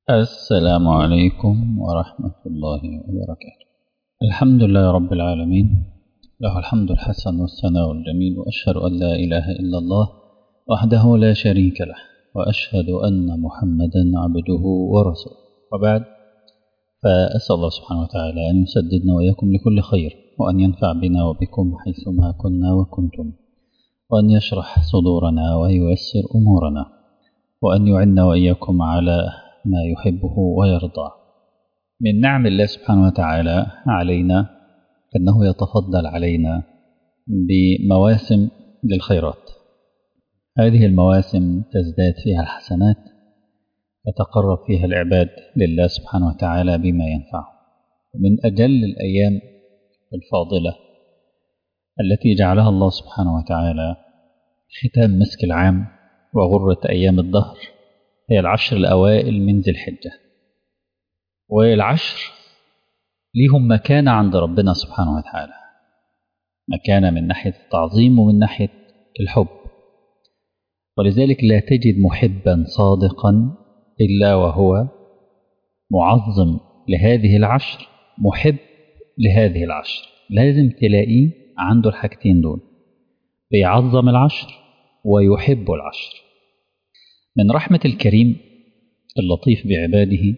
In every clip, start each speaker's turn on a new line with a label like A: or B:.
A: السلام عليكم ورحمة الله وبركاته. الحمد لله رب العالمين، له الحمد الحسن والثناء الجميل، وأشهد أن لا إله إلا الله وحده لا شريك له، وأشهد أن محمدا عبده ورسوله. وبعد، فأسأل الله سبحانه وتعالى أن يسددنا وإياكم لكل خير، وأن ينفع بنا وبكم حيثما كنا وكنتم، وأن يشرح صدورنا وييسر أمورنا، وأن يعنا وإياكم على ما يحبه ويرضى. من نعم الله سبحانه وتعالى علينا أنه يتفضل علينا بمواسم للخيرات. هذه المواسم تزداد فيها الحسنات، يتقرب فيها العباد لله سبحانه وتعالى بما ينفعه. من أجل الأيام الفاضلة التي جعلها الله سبحانه وتعالى ختام مسك العام وغرة أيام الدهر هي العشر الأوائل من ذي الحجة. والعشر ليهم مكانة عند ربنا سبحانه وتعالى، مكانة من ناحية التعظيم ومن ناحية الحب. ولذلك لا تجد محبا صادقا إلا وهو معظم لهذه العشر، محب لهذه العشر. لازم تلاقيه عنده الحاجتين دول، بيعظم العشر ويحب العشر. من رحمة الكريم اللطيف بعباده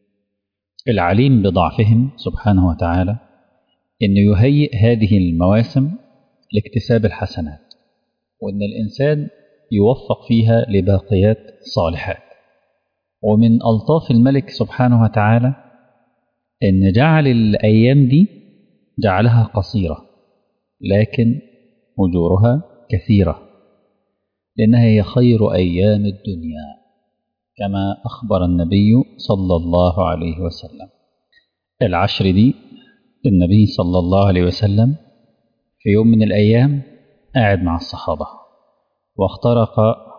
A: العليم بضعفهم سبحانه وتعالى أنه يهيئ هذه المواسم لاكتساب الحسنات، وأن الإنسان يوفق فيها لباقيات صالحات. ومن ألطاف الملك سبحانه وتعالى أن جعل الأيام دي جعلها قصيرة لكن أجورها كثيرة، لأنها هي خير أيام الدنيا كما أخبر النبي صلى الله عليه وسلم. العشر دي النبي صلى الله عليه وسلم في يوم من الأيام قاعد مع الصحابة، واخترق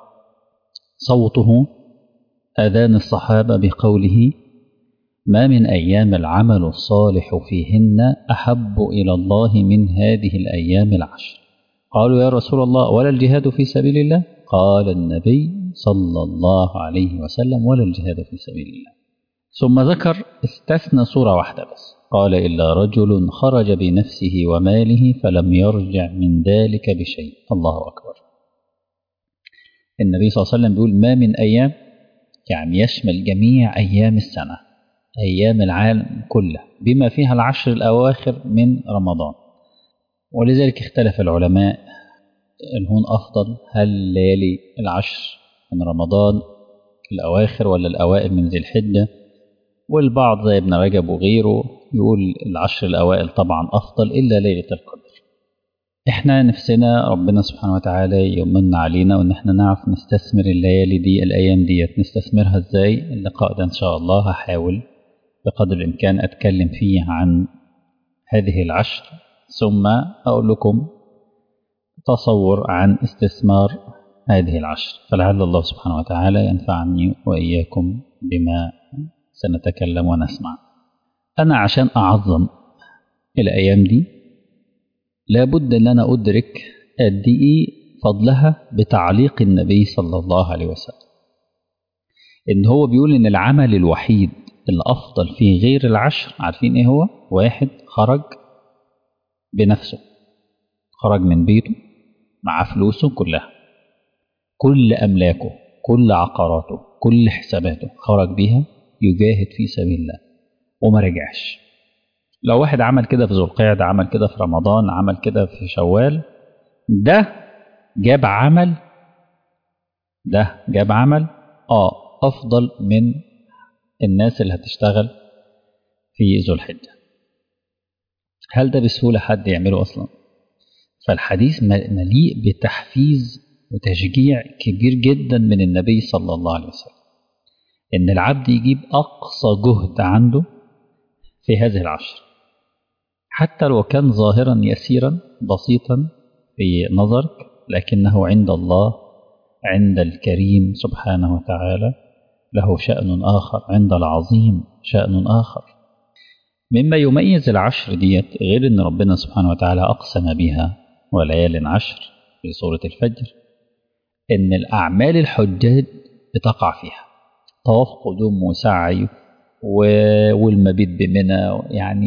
A: صوته أذان الصحابة بقوله: ما من أيام العمل الصالح فيهن أحب إلى الله من هذه الأيام العشر. قالوا: يا رسول الله، ولا الجهاد في سبيل الله؟ قال النبي صلى الله عليه وسلم: ولا الجهاد في سبيل الله. ثم ذكر استثنى صورة واحدة بس، قال: إلا رجل خرج بنفسه وماله فلم يرجع من ذلك بشيء. الله أكبر. النبي صلى الله عليه وسلم بيقول ما من أيام، يعني يشمل جميع أيام السنة، أيام العالم كله بما فيها العشر الأواخر من رمضان. ولذلك اختلف العلماء هون أفضل، هل ليالي العشر من رمضان الأواخر ولا الأوائل من ذي الحجة؟ والبعض زي ابن رجب وغيره يقول العشر الأوائل طبعا أفضل إلا ليلة القدر. احنا نفسنا ربنا سبحانه وتعالى يمن علينا وان احنا نعرف نستثمر الليالي دي، الأيام ديت نستثمرها ازاي. اللقاء ده إن شاء الله هحاول بقدر الإمكان أتكلم فيه عن هذه العشر، ثم أقول لكم تصور عن استثمار هذه العشر، فلعل الله سبحانه وتعالى ينفعني وإياكم بما سنتكلم ونسمع. أنا عشان أعظم الأيام دي لابد أن أنا أدرك قد إيه فضلها بتعليق النبي صلى الله عليه وسلم، إن هو بيقول إن العمل الوحيد الأفضل في غير العشر عارفين إيه هو؟ واحد خرج بنفسه، خرج من بيته مع فلوسه كلها، كل أملاكه، كل عقاراته، كل حساباته، خرج بيها يجاهد في سبيل الله وما رجعش. لو واحد عمل كده في ذو القعدة، عمل كده في رمضان، عمل كده في شوال، ده جاب عمل، أفضل من الناس اللي هتشتغل في ذو الحجة. هل ده بسهولة حد يعمله أصلا؟ فالحديث مليء بتحفيز وتشجيع كبير جدا من النبي صلى الله عليه وسلم، إن العبد يجيب أقصى جهد عنده في هذه العشر، حتى لو كان ظاهرا يسيرا بسيطا في نظرك، لكنه عند الله، عند الكريم سبحانه وتعالى له شأن آخر، عند العظيم شأن آخر. مما يميز العشر ديت غير أن ربنا سبحانه وتعالى أقسم بها وليال عشر في سورة الفجر، أن الأعمال الحجاج بتقع فيها. طواف قدوم وسعي والمبيت بمنى،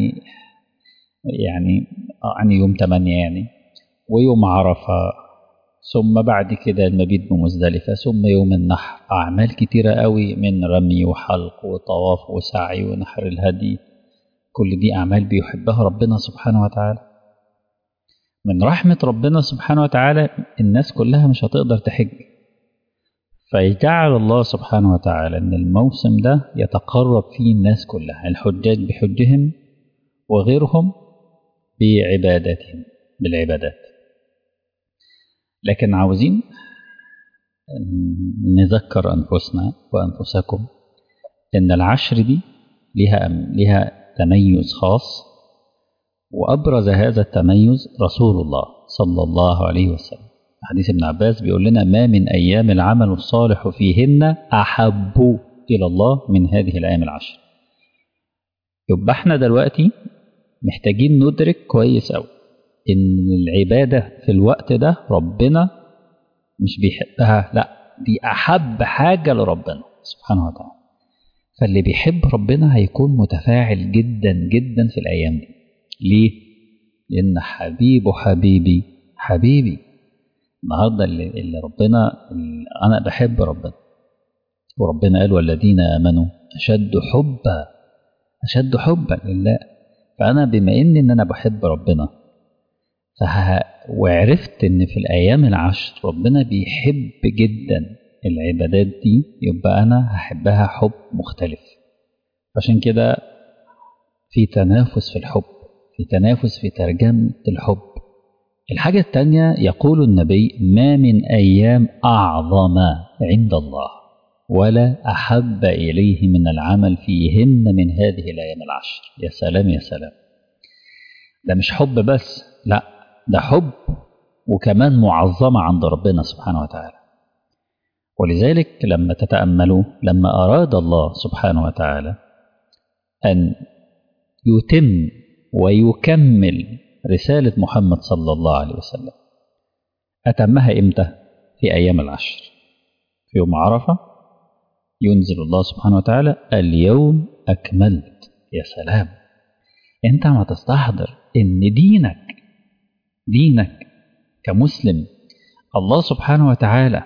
A: يعني يوم 8 يعني، ويوم عرفة، ثم بعد كده المبيت بمزدلفة، ثم يوم النحر. أعمال كتيرة قوي من رمي وحلق وطواف وسعي ونحر الهدي، كل دي أعمال بيحبها ربنا سبحانه وتعالى. من رحمة ربنا سبحانه وتعالى الناس كلها مش هتقدر تحج، فيجعل الله سبحانه وتعالى أن الموسم ده يتقرب فيه الناس كلها، الحجاج بحجهم وغيرهم بعباداتهم بالعبادات. لكن عاوزين نذكر أنفسنا وأنفسكم إن العشر دي لها تميز خاص، وأبرز هذا التميز رسول الله صلى الله عليه وسلم. حديث ابن عباس بيقول لنا: ما من أيام العمل الصالح فيهن أحب إلى الله من هذه الأيام العشر. يبقى احنا دلوقتي محتاجين ندرك كويس أوي إن العبادة في الوقت ده ربنا مش بيحبها، لا دي أحب حاجة لربنا سبحانه وتعالى. فاللي بيحب ربنا هيكون متفاعل جدا جدا في الأيام دي. ليه؟ لأن حبيبي النهاردة اللي ربنا، أنا بحب ربنا، وربنا قال: والذين آمنوا أشد حبا لله. فأنا بما إن أنا بحب ربنا وعرفت إن في الأيام العشر ربنا بيحب جدا العبادات دي، يبقى أنا هحبها حب مختلف. عشان كده في تنافس في الحب، في تنافس في ترجمة الحب. الحاجة الثانية، يقول النبي: ما من أيام أعظم عند الله ولا أحب إليه من العمل فيهن من هذه الأيام العشر. يا سلام يا سلام، ده مش حب بس، لا ده حب وكمان معظمة عند ربنا سبحانه وتعالى. ولذلك لما تتأملوا، لما أراد الله سبحانه وتعالى أن يتم ويكمل رسالة محمد صلى الله عليه وسلم، أتمها إمتى؟ في أيام العشر. في يوم عرفة ينزل الله سبحانه وتعالى: اليوم أكملت. يا سلام، أنت ما تستحضر إن دينك كمسلم الله سبحانه وتعالى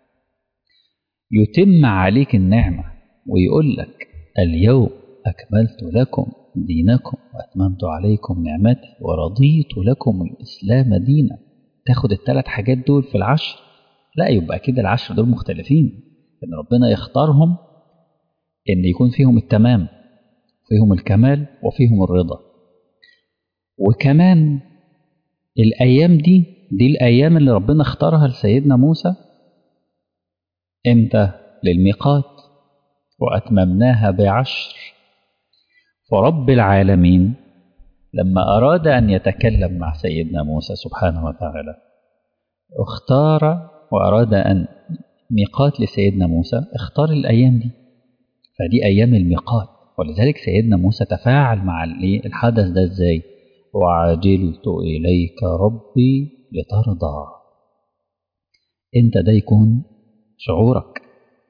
A: يتم عليك النعمة ويقول لك: اليوم أكملت لكم دينكم وأتممت عليكم نعمتي ورضيت لكم الإسلام دينا. تاخد الثلاث حاجات دول في العشر؟ لا، يبقى كده العشر دول مختلفين، إن ربنا يختارهم إن يكون فيهم التمام، فيهم الكمال، وفيهم الرضا. وكمان الأيام دي الأيام اللي ربنا اختارها لسيدنا موسى إمتى؟ للميقات، وأتممناها بعشر. فرب العالمين لما أراد أن يتكلم مع سيدنا موسى سبحانه وتعالى اختار وأراد أن ميقات لسيدنا موسى، اختار الأيام دي، فدي أيام الميقات. ولذلك سيدنا موسى تفاعل مع الحدث ده إزاي؟ وعجلت إليك ربي لترضى. أنت ده يكون شعورك،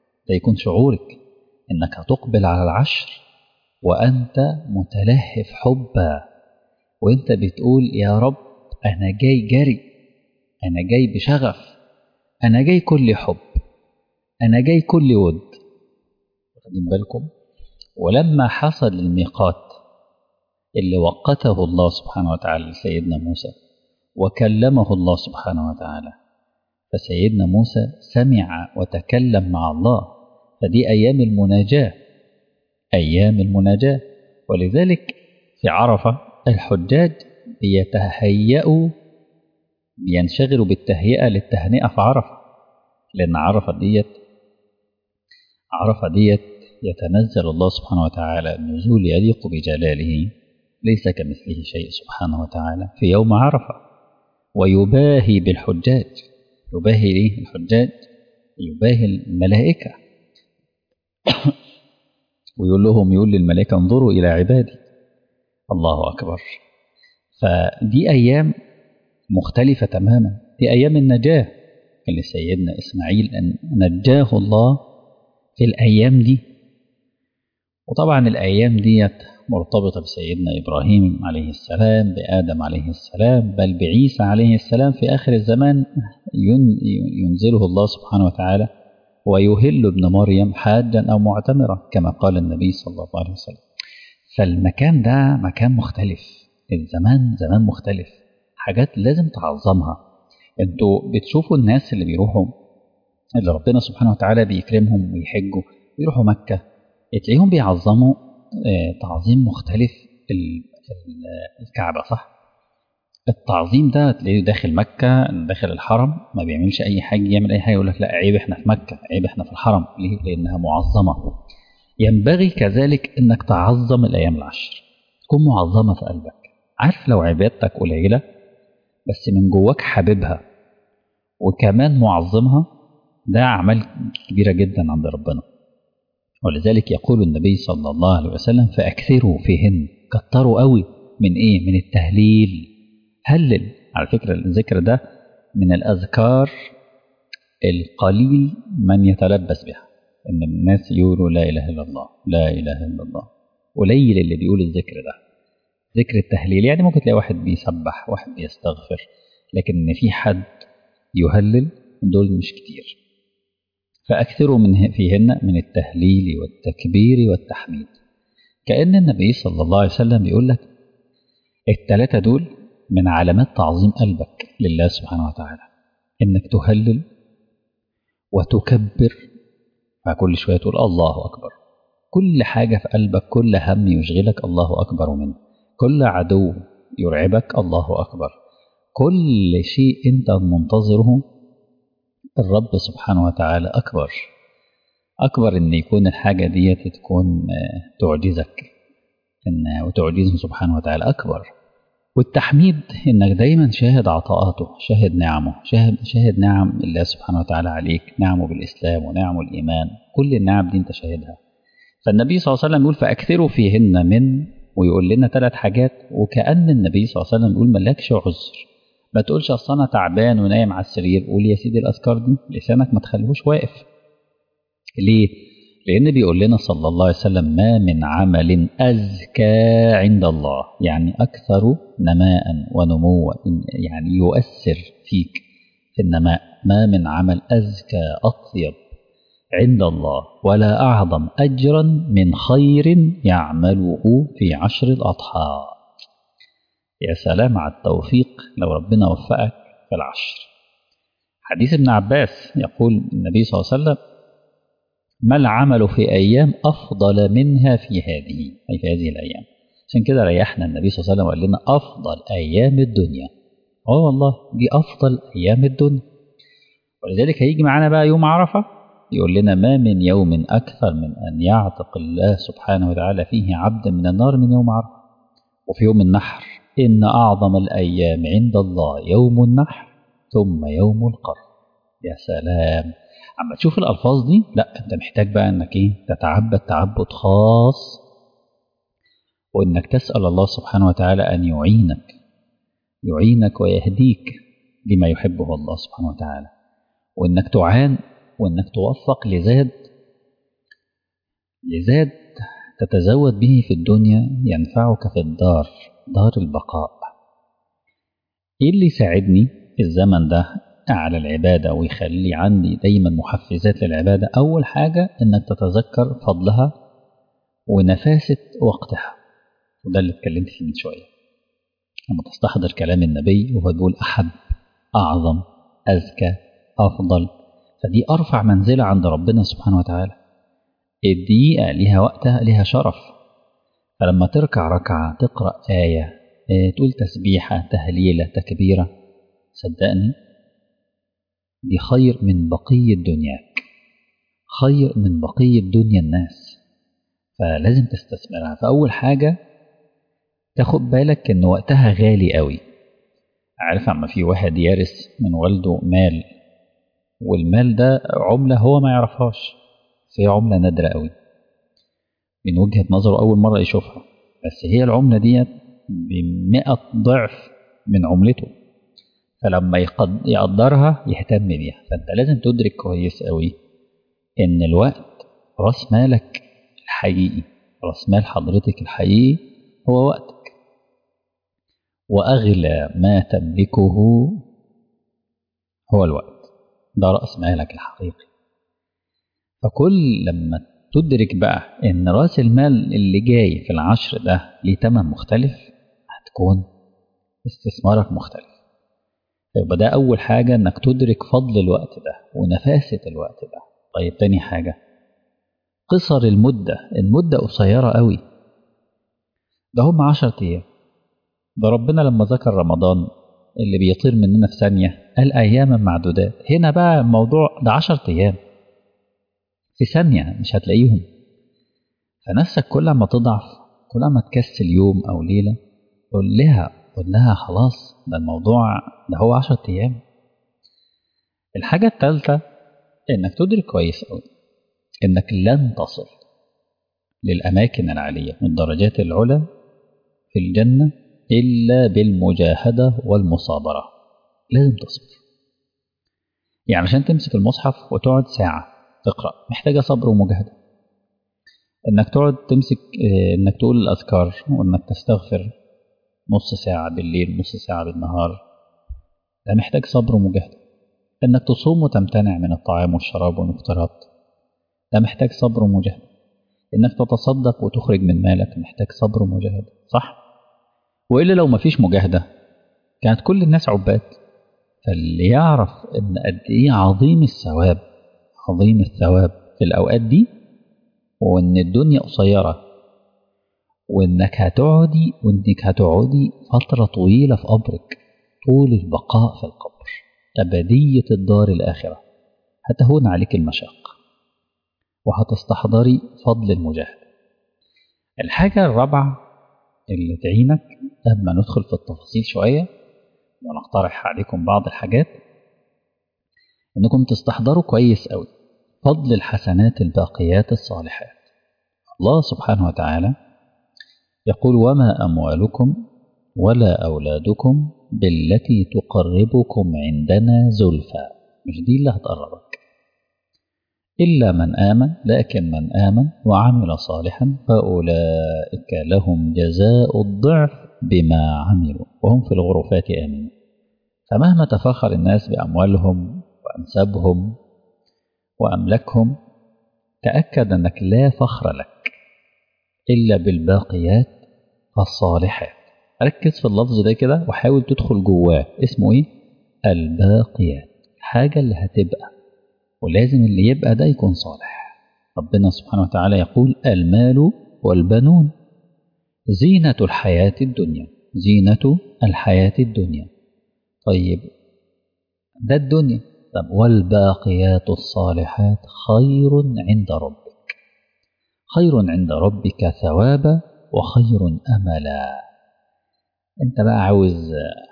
A: إنك هتقبل على العشر وأنت متلهف حبا، وأنت بتقول: يا رب أنا جاي جري، أنا جاي بشغف، أنا جاي كل حب، أنا جاي كل ود. واخدين بالكم؟ ولما حصل الميقات اللي وقته الله سبحانه وتعالى لسيدنا موسى وكلمه الله سبحانه وتعالى، فسيدنا موسى سمع وتكلم مع الله، فدي أيام المناجاة. ولذلك في عرفة الحجاج بينشغلوا بالتهيئة للتهنئة في عرفة، لأن عرفة ديت يتنزل الله سبحانه وتعالى النزول يليق بجلاله، ليس كمثله شيء سبحانه وتعالى في يوم عرفة، ويباهي بالحجاج. يباهي ليه الحجاج؟ يباهي الملائكة ويقول للملائكة: انظروا إلى عبادي. الله أكبر. فدي أيام مختلفة تماما، دي أيام النجاة اللي سيدنا إسماعيل أن نجاه الله في الأيام دي. وطبعا الأيام دي مرتبطة بسيدنا إبراهيم عليه السلام، بآدم عليه السلام، بل بعيسى عليه السلام في آخر الزمان ينزله الله سبحانه وتعالى ويهل ابن مريم حاجا أو معتمرا كما قال النبي صلى الله عليه وسلم. فالمكان ده مكان مختلف، الزمان زمان مختلف، حاجات لازم تعظمها. انتوا بتشوفوا الناس اللي بيروحوا، اللي ربنا سبحانه وتعالى بيكرمهم ويحجوا ويروحوا مكة، تلاقيهم بيعظموا تعظيم مختلف الكعبة، صح؟ التعظيم ده تلاقيه داخل مكة، داخل الحرم، ما بيعملش أي حاجة، يعمل أي حاجة يقول لك لا عيب إحنا في مكة، عيب إحنا في الحرم. ليه؟ لأنها معظمة. ينبغي كذلك إنك تعظم الأيام العشر، تكون معظمة في قلبك. عارف لو عبادتك قليلة بس من جواك حاببها وكمان معظمها، ده أعمال كبيرة جدا عند ربنا. ولذلك يقول النبي صلى الله عليه وسلم فأكثروا فيهن، كتروا قوي من إيه؟ من التهليل. هلل، على فكرة الذكر ده من الأذكار القليل من يتلبس بها، إن الناس يقولوا لا إله إلا الله لا إله إلا الله، قليل اللي بيقول الذكر ده، ذكر التهليل. يعني ممكن تلاقي واحد بيسبح، واحد بيستغفر، لكن إن في حد يهلل دول مش كتير. فأكثروا فيهن من التهليل والتكبير والتحميد. كأن النبي صلى الله عليه وسلم بيقول لك الثلاثة دول من علامات تعظيم قلبك لله سبحانه وتعالى، إنك تهلل وتكبر، فكل شوية تقول الله أكبر. كل حاجة في قلبك، كل هم يشغلك الله أكبر منه، كل عدو يرعبك الله أكبر، كل شيء أنت منتظره الرب سبحانه وتعالى أكبر. أكبر إن يكون الحاجة دي تكون تعجزك وتعجزه سبحانه وتعالى أكبر. والتحميد إنك دايما شاهد عطاءاته، شاهد نعمه، شاهد نعم الله سبحانه وتعالى عليك، نعمه بالإسلام ونعمه الإيمان، كل النعم دي أنت شاهدها. فالنبي صلى الله عليه وسلم يقول فأكثروا فيهن من، ويقول لنا 3 حاجات، وكأن النبي صلى الله عليه وسلم يقول مالكش عذر. ما تقولش أصل أنا تعبان ونايم على السرير، قول يا سيدي الأذكار دي، لسانك ما تخليهوش واقف. ليه؟ لأن بيقول لنا صلى الله عليه وسلم ما من عمل أزكى عند الله، يعني أكثر نماء ونموا، يعني يؤثر فيك في النماء. ما من عمل أزكى أطيب عند الله ولا أعظم أجرا من خير يعمله في 10 الأضحى. يا سلام على التوفيق لو ربنا وفقك في 10. حديث ابن عباس يقول النبي صلى الله عليه وسلم ما العمل في أيام أفضل منها في هذه، أي في هذه الأيام. عشان كده ريحنا النبي صلى الله عليه وسلم وقال لنا أفضل أيام الدنيا. والله دي أفضل أيام الدنيا. ولذلك هيجي معانا بقى يوم عرفة يقول لنا ما من يوم أكثر من أن يعتق الله سبحانه وتعالى فيه عبدا من النار من يوم عرفة. وفي يوم النحر إن أعظم الأيام عند الله يوم النحر ثم يوم القر. يا سلام، عما تشوف الألفاظ دي لا أنت محتاج بقى أنك تتعبد تعبد خاص، وأنك تسأل الله سبحانه وتعالى أن يعينك ويهديك لما يحبه الله سبحانه وتعالى، وأنك تعان وأنك توفق لزاد تتزود به في الدنيا ينفعك في دار البقاء. إيه اللي يساعدني الزمن ده على العبادة ويخلي عندي دايما محفزات للعبادة؟ أول حاجة أنك تتذكر فضلها ونفاسة وقتها، وده اللي اتكلمت فيه من شوية. لما تستحضر كلام النبي وهو بيقول أحب أعظم أزكى أفضل، فدي أرفع منزلة عند ربنا سبحانه وتعالى. الدقيقة لها وقتها، لها شرف. فلما تركع ركعة، تقرأ آية، تقول تسبيحة، تهليلة، تكبيرة، صدقني دي خير من بقية دنياك، خير من بقية دنيا الناس. فلازم تستثمرها. فأول حاجة تاخد بالك إن وقتها غالي قوي. عارف عما في واحد يارث من والده مال، والمال ده عملة هو ما يعرفهاش، فهي عملة نادرة قوي من وجهة نظره، أول مرة يشوفها، بس هي العملة دي ب100 ضعف من عملته. فلما يقدرها يهتم بيها. فأنت لازم تدرك كويس قوي إن الوقت راس مالك الحقيقي، راس مال حضرتك الحقيقي هو وقتك، وأغلى ما تملكه هو الوقت، ده رأس مالك الحقيقي. فكل لما تدرك بقى إن رأس المال اللي جاي في العشر ده ليه تمن مختلف، هتكون استثمارك مختلف. يبقى ده أول حاجة، إنك تدرك فضل الوقت ده ونفاسة الوقت ده. طيب تاني حاجة، قصر المدة قصيرة قوي، ده هم 10 أيام. ده ربنا لما ذكر رمضان اللي بيطير مننا في ثانية قال أياما معدودات. هنا بقى الموضوع ده 10 أيام في ثانية مش هتلاقيهم. فنفسك كل ما تضعف، كل ما تكسل يوم أو ليلة، قول لها خلاص ده الموضوع ده هو 10 أيام. الحاجة الثالثة إنك تدرك كويس أوي إنك لن تصل للأماكن العالية والدرجات العلى في الجنة إلا بالمجاهدة والمصابرة. لازم تصبر. يعني عشان تمسك المصحف وتقعد ساعة تقرأ محتاجة صبر ومجاهدة. إنك تقعد تمسك إنك تقول الأذكار وإنك تستغفر نص ساعة بالليل نص ساعة بالنهار، ده محتاج صبر ومجاهدة. إنك تصوم وتمتنع من الطعام والشراب والمفطرات، ده محتاج صبر ومجاهدة. إنك تتصدق وتخرج من مالك محتاج صبر ومجاهدة، صح؟ وإلا لو مفيش مجاهدة كانت كل الناس عباد. فاللي يعرف إن قد إيه عظيم الثواب، عظيم الثواب في الأوقات دي، وإن الدنيا قصيرة، وإنك هتقعدي فترة طويلة في قبرك، طول البقاء في القبر، أبدية الدار الآخرة، هتهون عليك المشاق وهتستحضري فضل المجاهدة. الحاجة الرابعة اللي تعينك قبل ما ندخل في التفاصيل شوية ونقترح عليكم بعض الحاجات، إنكم تستحضروا كويس أوي فضل الحسنات الباقيات الصالحات. الله سبحانه وتعالى يقول وما أموالكم ولا أولادكم بالتي تقربكم عندنا زلفى، مش دي اللي هتقربك، إلا من آمن، لكن من آمن وعمل صالحا فأولئك لهم جزاء الضعف بما عملوا وهم في الغرفات آمنون. فمهما تفاخر الناس بأموالهم وأنسابهم وأملاكهم، تأكد أنك لا فخر لك إلا بالباقيات الصالحات. ركز في اللفظ ده كده وحاول تدخل جواه، اسمه إيه؟ الباقيات، الحاجة اللي هتبقى، ولازم اللي يبقى ده يكون صالح. ربنا سبحانه وتعالى يقول المال والبنون زينة الحياة الدنيا، زينة الحياة الدنيا. طيب ده الدنيا، طب والباقيات الصالحات خير عند ربك، خير عند ربك ثوابا وخير أملا. انت بقى عاوز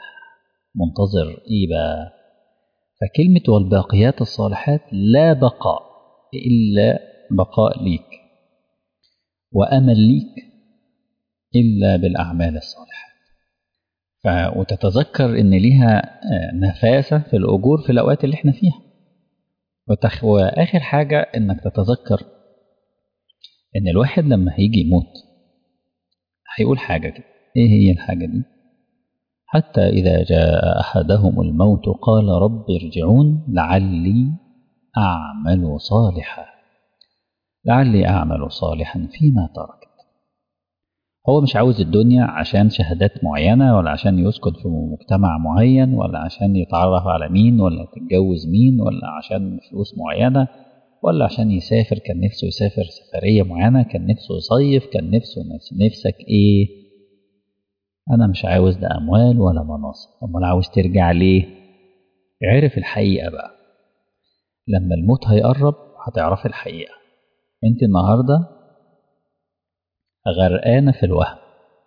A: منتظر ايه بقى؟ فكلمة والباقيات الصالحات لا بقاء إلا بقاء ليك وأمل ليك إلا بالأعمال الصالحة. وتتذكر إن ليها نفاسة في الأجور في الأوقات اللي احنا فيها. وآخر حاجة إنك تتذكر إن الواحد لما هيجي يموت هيقول حاجة كده. إيه هي الحاجة دي؟ حتى إذا جاء أحدهم الموت قال رب ارجعون لعلي أعمل صالحا، لعلي أعمل صالحا فيما تركت. هو مش عاوز الدنيا عشان شهادات معينة، ولا عشان يسكن في مجتمع معين، ولا عشان يتعرف على مين، ولا تتجوز مين، ولا عشان فلوس معينة، ولا عشان يسافر، كان نفسه يسافر سفرية معينة، كان نفسه يصيف، كان نفسك إيه؟ أنا مش عاوز ده أموال ولا مناصب. أمال عاوز ترجع ليه؟ عرف الحقيقة بقى. لما الموت هيقرب هتعرف الحقيقة. أنت النهاردة غرقانة في الوهم،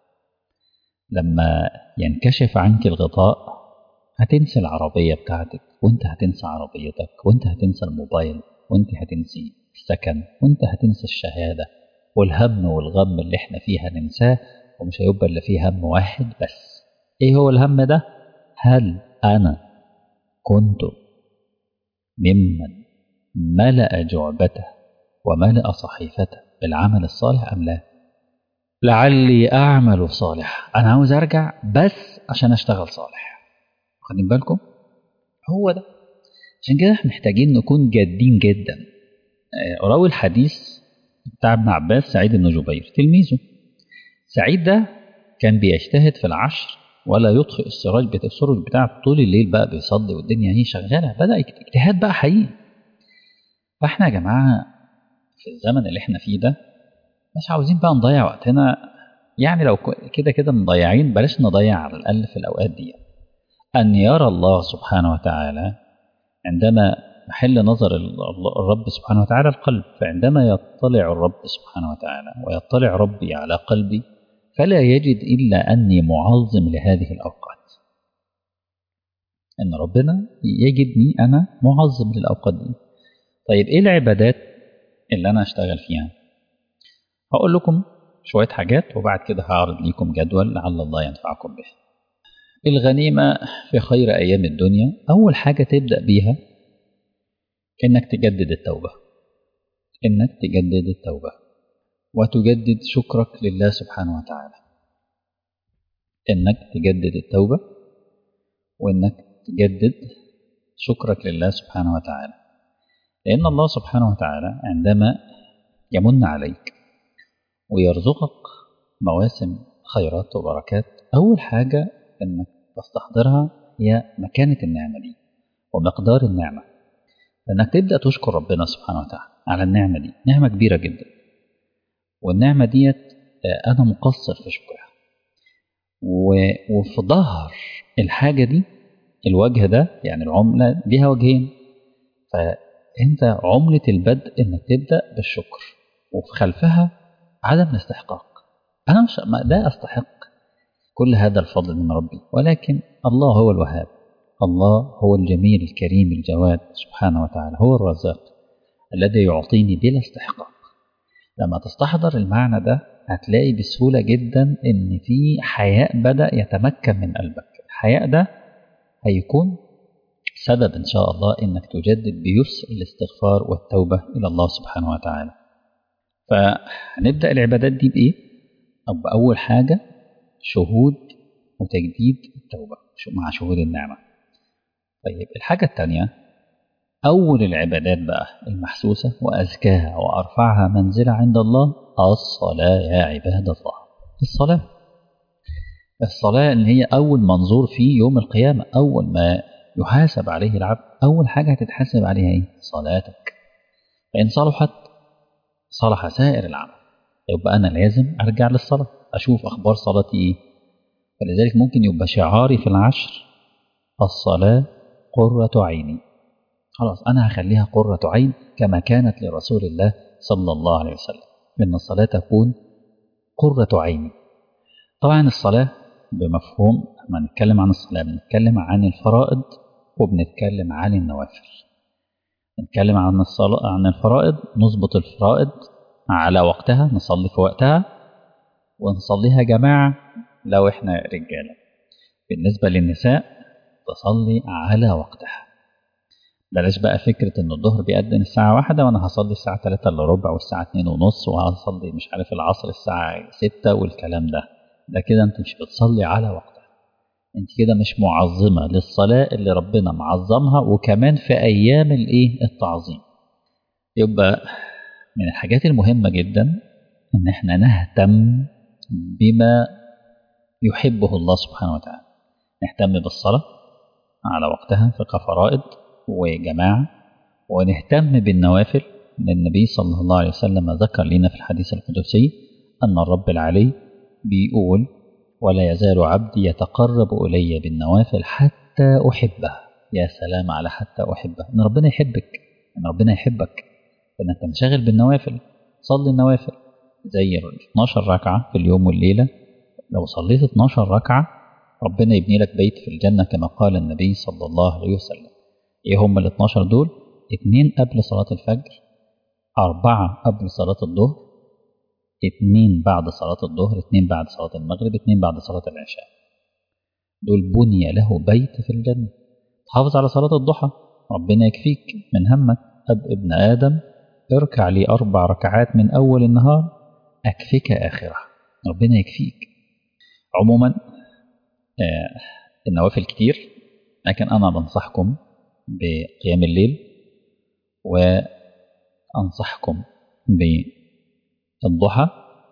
A: لما ينكشف عنك الغطاء هتنسي العربية بتاعتك، وانت هتنسى عربيتك، وانت هتنسى الموبايل، وانت هتنسي السكن، وانت هتنسى الشهادة، والهم والغم اللي احنا فيها ننساه، ومش هيبقى اللي فيه هم واحد بس. ايه هو الهم ده؟ هل انا كنت ممن ملأ جعبته وملأ صحيفته بالعمل الصالح أم لا؟ لعلي أعمل صالح، أنا عاوز أرجع بس عشان أشتغل صالح. واخدين بالكم؟ هو ده. عشان كده احنا محتاجين نكون جادين جدا. راوي الحديث بتاع ابن عباس سعيد بن جبير تلميذه. سعيد ده كان بيجتهد في العشر ولا يطفئ السرج بتاعه طول الليل، بقى بيصلي والدنيا هي شغاله، بدأ اجتهاد بقى حقيقي. فاحنا يا جماعه في الزمن اللي احنا فيه ده مش عاوزين بقى نضيع وقتنا، يعني لو كده كده مضيعين بلاش نضيع على الأقل في الأوقات دي. أن يرى الله سبحانه وتعالى عندما محل نظر الرب سبحانه وتعالى القلب، فعندما يطلع الرب سبحانه وتعالى ويطلع ربي على قلبي فلا يجد إلا أني معظم لهذه الأوقات. أن ربنا يجدني أنا معظم للأوقات دي. طيب إيه العبادات اللي أنا أشتغل فيها؟ هقول لكم شوية حاجات وبعد كده هعرض لكم جدول لعل الله ينفعكم به. الغنيمة في خير أيام الدنيا، أول حاجة تبدأ بيها إنك تجدد التوبة. إنك تجدد التوبة وتجدد شكرك لله سبحانه وتعالى. إنك تجدد التوبة وإنك تجدد شكرك لله سبحانه وتعالى، لأن الله سبحانه وتعالى عندما يمن عليك ويرزقك مواسم خيرات وبركات، أول حاجة إنك تستحضرها هي مكانة النعمة دي ومقدار النعمة، إنك تبدأ تشكر ربنا سبحانه وتعالى على النعمة دي. نعمة كبيرة جدا، والنعمة ديت أنا مقصر في شكرها. وفي ظهر الحاجة دي الوجه ده، يعني العملة ليها وجهين، فأنت عملة البدء إنك تبدأ بالشكر، وفي خلفها عدم الاستحقاق. أنا مش لا أستحق كل هذا الفضل من ربي، ولكن الله هو الوهاب، الله هو الجميل الكريم الجواد سبحانه وتعالى، هو الرزاق الذي يعطيني بلا استحقاق. لما تستحضر المعنى ده هتلاقي بسهولة جدا إن في حياء بدأ يتمكن من قلبك. الحياء ده هيكون سبب إن شاء الله إنك تجدد بيسر الاستغفار والتوبة إلى الله سبحانه وتعالى. فهنبدأ العبادات دي بإيه؟ أو بأول حاجة شهود وتجديد التوبة مع شهود النعمة. طيب الحاجة الثانية، أول العبادات بقى المحسوسة وأزكاها وأرفعها منزلة عند الله الصلاة يا عباد الله. الصلاة اللي هي أول منظور فيه يوم القيامة، أول ما يحاسب عليه العبد أول حاجة هتتحاسب عليها إيه؟ صلاتك. فإن صلحت صلح سائر العمل. يبقى أنا لازم أرجع للصلاة، أشوف أخبار صلاتي إيه. فلذلك ممكن يبقى شعاري في العشر الصلاة قرة عيني. خلاص أنا هخليها قرة عين كما كانت لرسول الله صلى الله عليه وسلم، إن الصلاة تكون قرة عيني. طبعا الصلاة بمفهوم، لما نتكلم عن الصلاة بنتكلم عن الفرائض وبنتكلم عن النوافل. نتكلم عن الصلاة عن الفرائض، نظبط الفرائض على وقتها، نصلي في وقتها ونصليها جماعة لو احنا رجالة. بالنسبة للنساء تصلي على وقتها، بلاش بقى فكرة ان الظهر بيأذن الساعة 1 وانا هصلي الساعة 3 الا ربع والساعة 2 ونص وهصلي مش عارف العصر الساعة 6 والكلام ده كده انت مش بتصلي على وقتها، انت كده مش معظمة للصلاة اللي ربنا معظمها، وكمان في ايام الايه التعظيم. يبقى من الحاجات المهمة جدا ان احنا نهتم بما يحبه الله سبحانه وتعالى، نهتم بالصلاة على وقتها كفرائض وجماعة، ونهتم بالنوافل. النبي صلى الله عليه وسلم ذكر لنا في الحديث القدسي أن الرب العلي بيقول ولا يزال عبدي يتقرب إلي بالنوافل حتى أحبه. يا سلام على حتى أحبه، إن ربنا يحبك، إن ربنا يحبك إنك تنشغل بالنوافل. صلي النوافل زي 12 ركعة في اليوم والليلة، لو صليت 12 ركعة ربنا يبني لك بيت في الجنة كما قال النبي صلى الله عليه وسلم. ايه هم ال 12 دول؟ 2 قبل صلاة الفجر، 4 قبل صلاة الظهر، 2 بعد صلاة الظهر، 2 بعد صلاة المغرب، 2 بعد صلاة العشاء. دول بني له بيت في الجنة. تحافظ على صلاة الضحى، ربنا يكفيك من همك. ابن آدم اركع لي 4 ركعات من أول النهار أكفك آخرة، ربنا يكفيك. عموما النوافل كتير، لكن أنا بنصحكم بقيام الليل، وأنصحكم بالضحى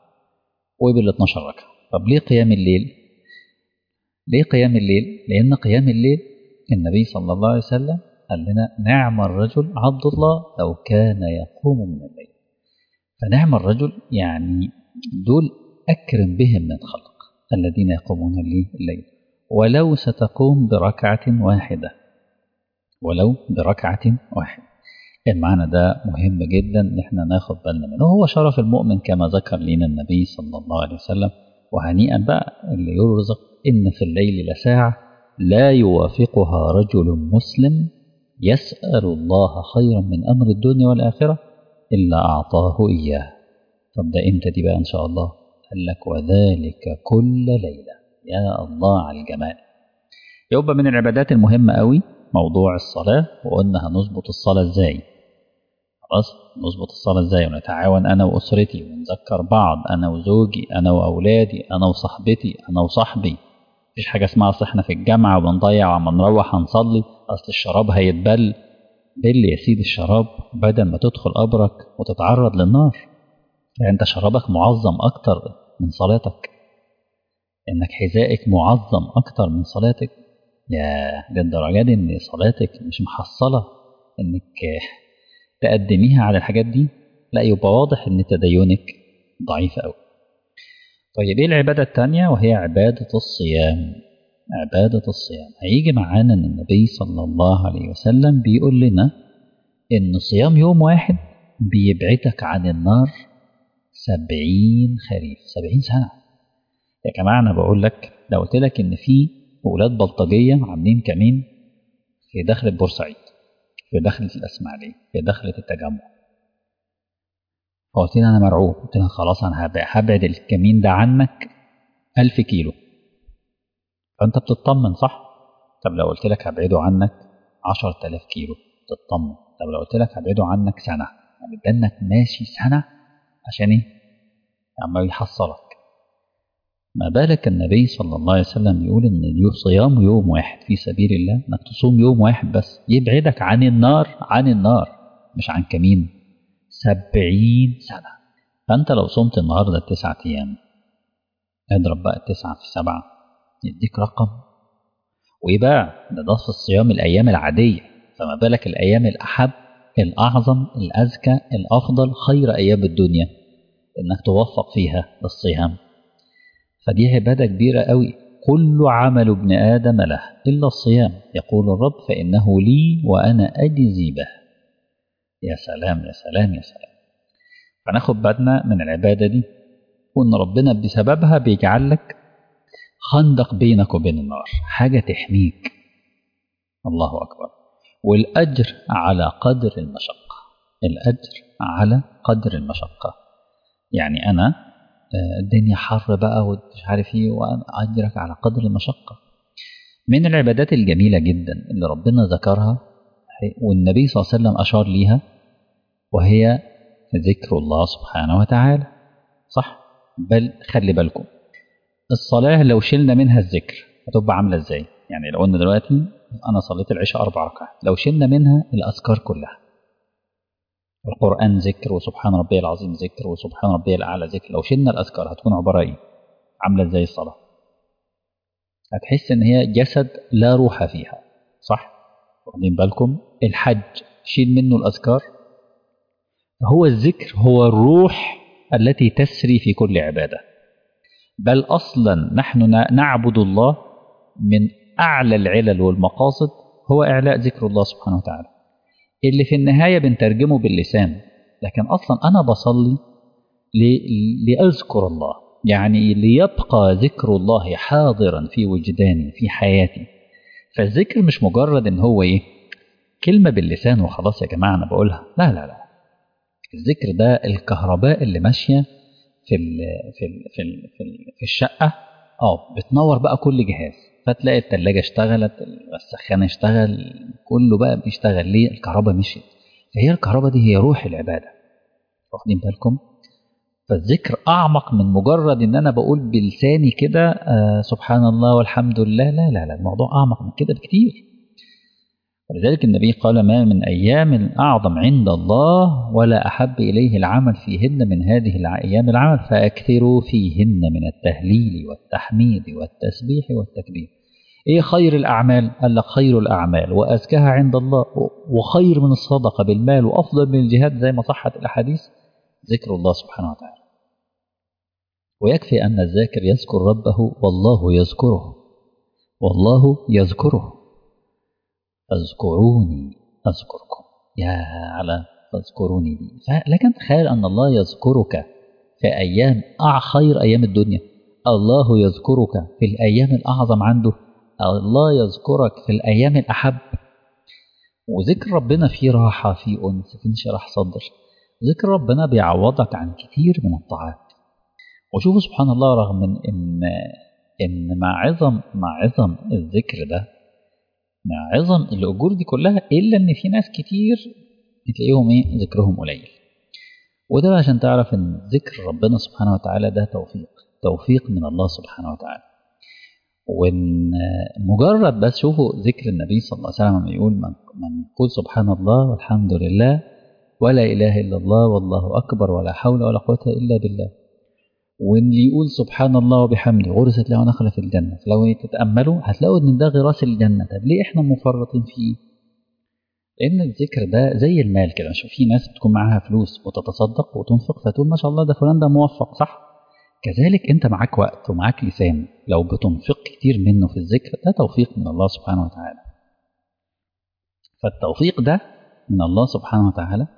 A: وبال12 ركعة. طب ليه قيام الليل؟ ليه قيام الليل؟ لأن قيام الليل النبي صلى الله عليه وسلم قال لنا نعم الرجل عبد الله لو كان يقوم من الليل. فنعم الرجل يعني دول أكرم بهم من خلق الذين يقومون الليل، ولو ستقوم بركعة واحدة، ولو بركعة واحدة. المعنى ده مهم جدا ان احنا ناخد بالنا منه، هو شرف المؤمن كما ذكر لنا النبي صلى الله عليه وسلم. وهنيئا بقى اللي يرزق إن في الليل لساعة لا يوافقها رجل مسلم يسأل الله خيرا من أمر الدنيا والآخرة إلا أعطاه إياه. طب ده إمتى دي بقى إن شاء الله؟ قال لك وذلك كل ليلة. يا الله على الجمال. يبقى من العبادات المهمة قوي موضوع الصلاة، وقلنا هنظبط الصلاة إزاي. خلاص نظبط الصلاة إزاي، ونتعاون أنا وأسرتي ونذكر بعض، أنا وزوجي، أنا وأولادي، أنا وصحبتي، أنا وصاحبي. مفيش حاجة اسمها أصل إحنا في الجامعة وبنضيع وعم نروح هنصلي، أصل الشراب هيتبل. بل يا سيدي الشراب بدل ما تدخل قبرك وتتعرض للنار، يعني أنت شرابك معظم أكتر من صلاتك، إنك حذائك معظم أكتر من صلاتك. يا للدرجة دي إن صلاتك مش محصلة إنك تقدميها على الحاجات دي، لا يبقى واضح إن تدينك ضعيف أوي. طيب إيه العبادة التانية؟ وهي عبادة الصيام. عبادة الصيام هيجي معانا إن النبي صلى الله عليه وسلم بيقول لنا إن صيام يوم واحد بيبعدك عن النار 70 خريف، 70 سنة. يا جماعة أنا بقول لك، لو قلت لك إن في أولاد بلطجية عاملين كمين في داخل بورسعيد، في داخلة الإسماعيلية، في داخلة التجمع، فقلت لي أنا مرعوب، قلت لها خلاص أنا هبعد الكمين ده عنك 1000 كيلو، فأنت بتطمن صح؟ طب لو قلت لك هبعده عنك 10,000 كيلو تطمن. طب لو قلت لك هبعده عنك سنة، يعني بدنك ماشي سنة عشان إيه؟ عمال يحصلك. ما بالك النبي صلى الله عليه وسلم يقول إن صيام يوم واحد في سبيل الله، إنك تصوم يوم واحد بس يبعدك عن النار، عن النار مش عن كمين، 70 سنة. فأنت لو صمت النهاردة 9 أيام، اضرب بقى 9 في 7 يديك رقم. وإيه بقى ده في الصيام الأيام العادية، فما بالك الأيام الأحب الأعظم الأزكى الأفضل، خير أيام الدنيا إنك توفق فيها للصيام. فدي عبادة كبيرة قوي. كل عمل ابن آدم له إلا الصيام، يقول الرب فإنه لي وأنا أجزي به. يا سلام يا سلام يا سلام. فناخد بالنا من العبادة دي، وإن ربنا بسببها بيجعل لك خندق بينك وبين النار، حاجة تحميك. الله أكبر. والأجر على قدر المشقة، الأجر على قدر المشقة. يعني أنا الدنيا حر بقى ومش عارف ايه، وأنا أجرك على قدر المشقة. من العبادات الجميلة جدا اللي ربنا ذكرها والنبي صلى الله عليه وسلم أشار ليها، وهي ذكر الله سبحانه وتعالى. صح؟ بل خلي بالكم، الصلاة لو شلنا منها الذكر هتبقى عاملة ازاي؟ يعني لو قلنا دلوقتي أنا صليت العشاء 4 ركعات، لو شلنا منها الأذكار كلها، القرآن ذكر، وسبحان ربي العظيم ذكر، وسبحان ربي الأعلى ذكر، لو شلنا الأذكار هتكون عبارة ايه؟ عاملة ازاي الصلاة؟ هتحس ان هي جسد لا روح فيها. صح؟ واخدين بالكم؟ الحج شيل منه الأذكار، هو الذكر هو الروح التي تسري في كل عبادة. بل أصلا نحن نعبد الله من أعلى العلل والمقاصد هو إعلاء ذكر الله سبحانه وتعالى، اللي في النهاية بنترجمه باللسان، لكن أصلا أنا بصلي لأذكر الله، يعني ليبقى ذكر الله حاضرا في وجداني في حياتي. فالذكر مش مجرد إن هو إيه كلمة باللسان وخلاص يا جماعة أنا بقولها، لا لا لا. الذكر ده الكهرباء اللي ماشية في الشقة، بتنور بقى كل جهاز، فتلاقي الثلاجة اشتغلت، السخان اشتغل، كله بقى بيشتغل. ليه؟ الكهرباء مشيت. فهي الكهرباء دي هي روح العبادة. واخدين بالكم؟ فالذكر أعمق من مجرد إن أنا بقول بلساني كده سبحان الله والحمد لله. لا لا لا، الموضوع أعمق من كده بكتير. ولذلك النبي قال ما من أيام أعظم عند الله ولا أحب إليه العمل فيهن من هذه الأيام العمل فأكثروا فيهن من التهليل والتحميد والتسبيح والتكبير. إيه خير الأعمال؟ قال لك خير الأعمال وأزكاها عند الله وخير من الصدقة بالمال وأفضل من الجهاد زي ما صحت الأحاديث ذكر الله سبحانه وتعالى. ويكفي أن الذاكر يذكر ربه والله يذكره، والله يذكره. فاذكروني أذكركم. يا على فاذكروني دي. لكن تخيل أن الله يذكرك في أيام خير أيام الدنيا، الله يذكرك في الأيام الأعظم عنده، الله يذكرك في الأيام الأحب. وذكر ربنا فيه راحة، فيه أنس، فيه انشراح صدر. ذكر ربنا بيعوضك عن كثير من الطاعات. وشوفوا سبحان الله، رغم من إن مع عظم الذكر ده، مع عظم الأجور دي كلها، إلا إن في ناس كتير تلاقيهم ذكرهم قليل. وده عشان تعرف إن ذكر ربنا سبحانه وتعالى ده توفيق من الله سبحانه وتعالى. وإن مجرد بس شوفوا ذكر النبي صلى الله عليه وسلم يقول من يقول سبحان الله والحمد لله ولا إله إلا الله والله أكبر ولا حول ولا قوة إلا بالله، واللي يقول سبحان الله وبحمده غرست له نخلة في الجنة. فلو تتأملوا هتلاقوا إن ده غراس الجنة. طب ليه إحنا مفرطين فيه؟ لأن الذكر ده زي المال كده. شوف في ناس بتكون معاها فلوس وتتصدق وتنفق فتقول ما شاء الله ده فلان ده موفق، صح؟ كذلك أنت معاك وقت ومعاك لسان، لو بتنفق كتير منه في الذكر ده توفيق من الله سبحانه وتعالى. فالتوفيق ده من الله سبحانه وتعالى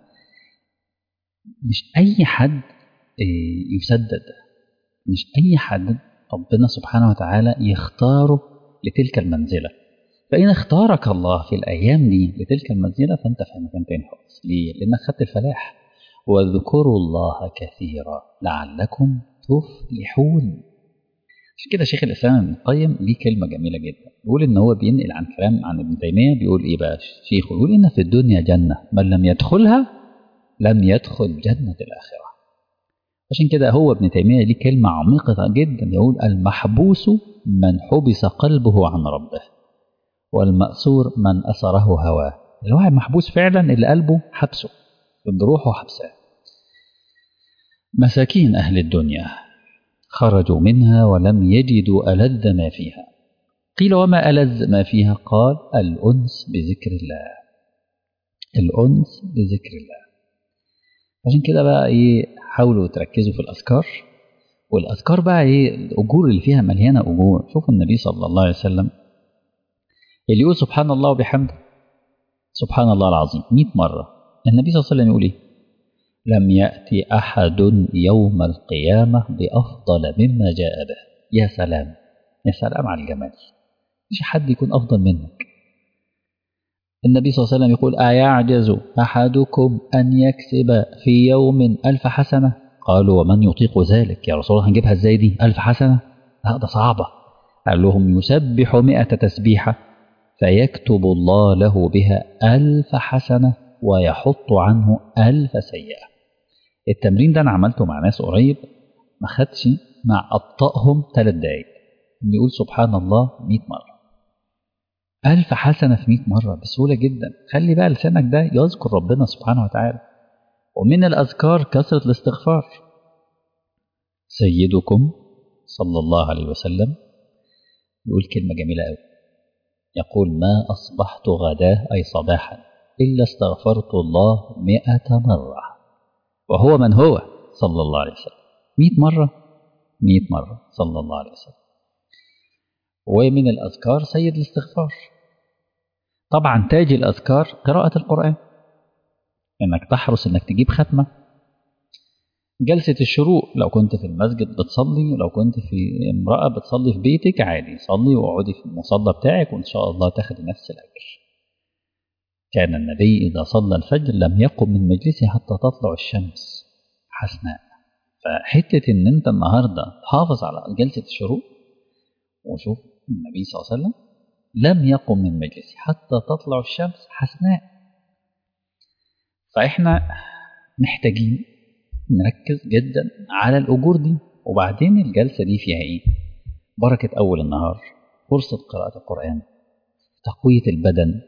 A: مش أي حد يسدد، مش أي حد ربنا سبحانه وتعالى يختاره لتلك المنزلة. فإن اختارك الله في الأيام دي لتلك المنزلة فأنت في مكان تاني خالص. ليه؟ لأنك خدت الفلاح. واذكروا الله كثيرا لعلكم تفلحون. عشان كده شيخ الإسلام ابن القيم ليه كلمة جميلة جدا، بيقول إن هو بينقل عن كلام عن ابن تيمية. بيقول إيه بقى شيخه؟ بيقول إن في الدنيا جنة من لم يدخلها لم يدخل جنة الآخرة. عشان كده هو ابن تيمية ليه كلمة عميقة جدا، يقول المحبوس من حبس قلبه عن ربه، والمأسور من أسره هواه. الواحد محبوس فعلا اللي قلبه حبسه، اللي روحه حبسه. مساكين أهل الدنيا خرجوا منها ولم يجدوا ألذ ما فيها. قيل وما ألذ ما فيها؟ قال الأنس بذكر الله، الأنس بذكر الله. عشان كده بقى حاولوا تركزوا في الأذكار. والأذكار بقى الأجور اللي فيها مليانة أجور. شوفوا النبي صلى الله عليه وسلم اللي يقول سبحان الله وبحمده سبحان الله العظيم 100 مرة، النبي صلى الله عليه وسلم يقول لم يأتي أحد يوم القيامة بأفضل مما جاء به. يا سلام، يا سلام على الجمال، مش حد يكون أفضل منك. النبي صلى الله عليه وسلم يقول أيعجز أحدكم أن يكسب في يوم 1000 حسنة؟ قالوا ومن يطيق ذلك يا رسول الله؟ هنجيبها ازاي دي 1000 حسنة؟ لا ده صعبة. قال لهم يسبح 100 تسبيحة فيكتب الله له بها 1000 حسنة ويحط عنه 1000 سيئة. التمرين ده أنا عملته مع ناس قريب، ما خدش مع أبطأهم 3 دقايق. يقول سبحان الله 100 مرة، 1000 حسنة في 100 مرة بسهولة جدا. خلي بقى لسانك ده يذكر ربنا سبحانه وتعالى. ومن الأذكار كثرة الاستغفار. سيدكم صلى الله عليه وسلم يقول كلمة جميلة أوي، يقول ما أصبحت غداه أي صباحا إلا استغفرت الله 100 مرة. وهو من هو صلى الله عليه وسلم 100 مرة، 100 مرة صلى الله عليه وسلم. ومن الأذكار سيد الاستغفار. طبعا تاج الأذكار قراءة القرآن، إنك تحرص إنك تجيب ختمة. جلسة الشروق لو كنت في المسجد بتصلي، ولو كنت في امرأة بتصلي في بيتك عادي صلي واقعدي في المصلى بتاعك وإن شاء الله تاخد نفس الأجر. كان النبي إذا صلى الفجر لم يقم من مجلسه حتى تطلع الشمس حسناء. فحتة إن أنت النهاردة تحافظ على جلسة الشروق. وشوف النبي صلى الله عليه وسلم لم يقم من مجلسه حتى تطلع الشمس حسناء. فإحنا محتاجين نركز جدا على الأجور دي. وبعدين الجلسة دي فيها إيه؟ بركة أول النهار، فرصة قراءة القرآن، تقوية البدن،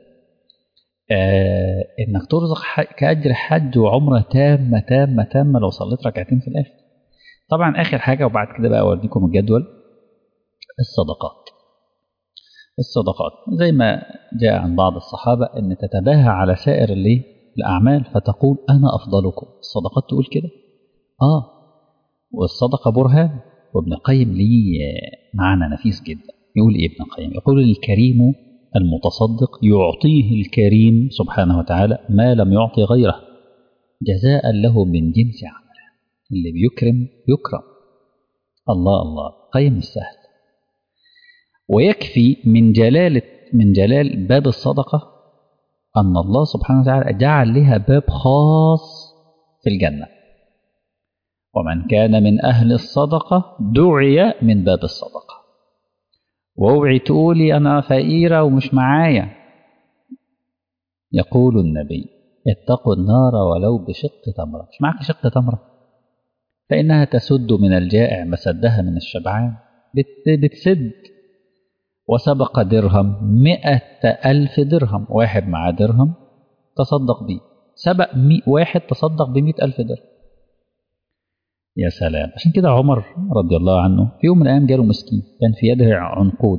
A: إنك ترزق كأجر حج وعمرة تامة تامة تامة لو صليت ركعتين في الآخر. طبعا آخر حاجة وبعد كده بقى أوريكم الجدول، الصدقات. الصدقات زي ما جاء عن بعض الصحابة أن تتباهى على سائر الأعمال فتقول أنا أفضلكم. الصدقات تقول كده. والصدقة برهان. وابن القيم ليه معنى نفيس جدا. يقول إيه ابن القيم؟ يقول الكريم المتصدق يعطيه الكريم سبحانه وتعالى ما لم يعطي غيره جزاء له من جنس عمله. اللي بيكرم يكرم. الله الله، قيم السهل. ويكفي من جلال باب الصدقة أن الله سبحانه وتعالى جعل لها باب خاص في الجنة. ومن كان من أهل الصدقة دعي من باب الصدقة. واوعي تقولي أنا فقيرة ومش معايا. يقول النبي اتقوا النار ولو بشق تمرة. مش معك شق تمرة فإنها تسد من الجائع مسدها من الشبعان. بتسد. وسبق درهم 100,000 درهم. واحد معاه درهم تصدق بيه، سبق واحد تصدق ب100,000 درهم. يا سلام. عشان كده عمر رضي الله عنه في يوم من الأيام جاله مسكين كان في يده عنقود.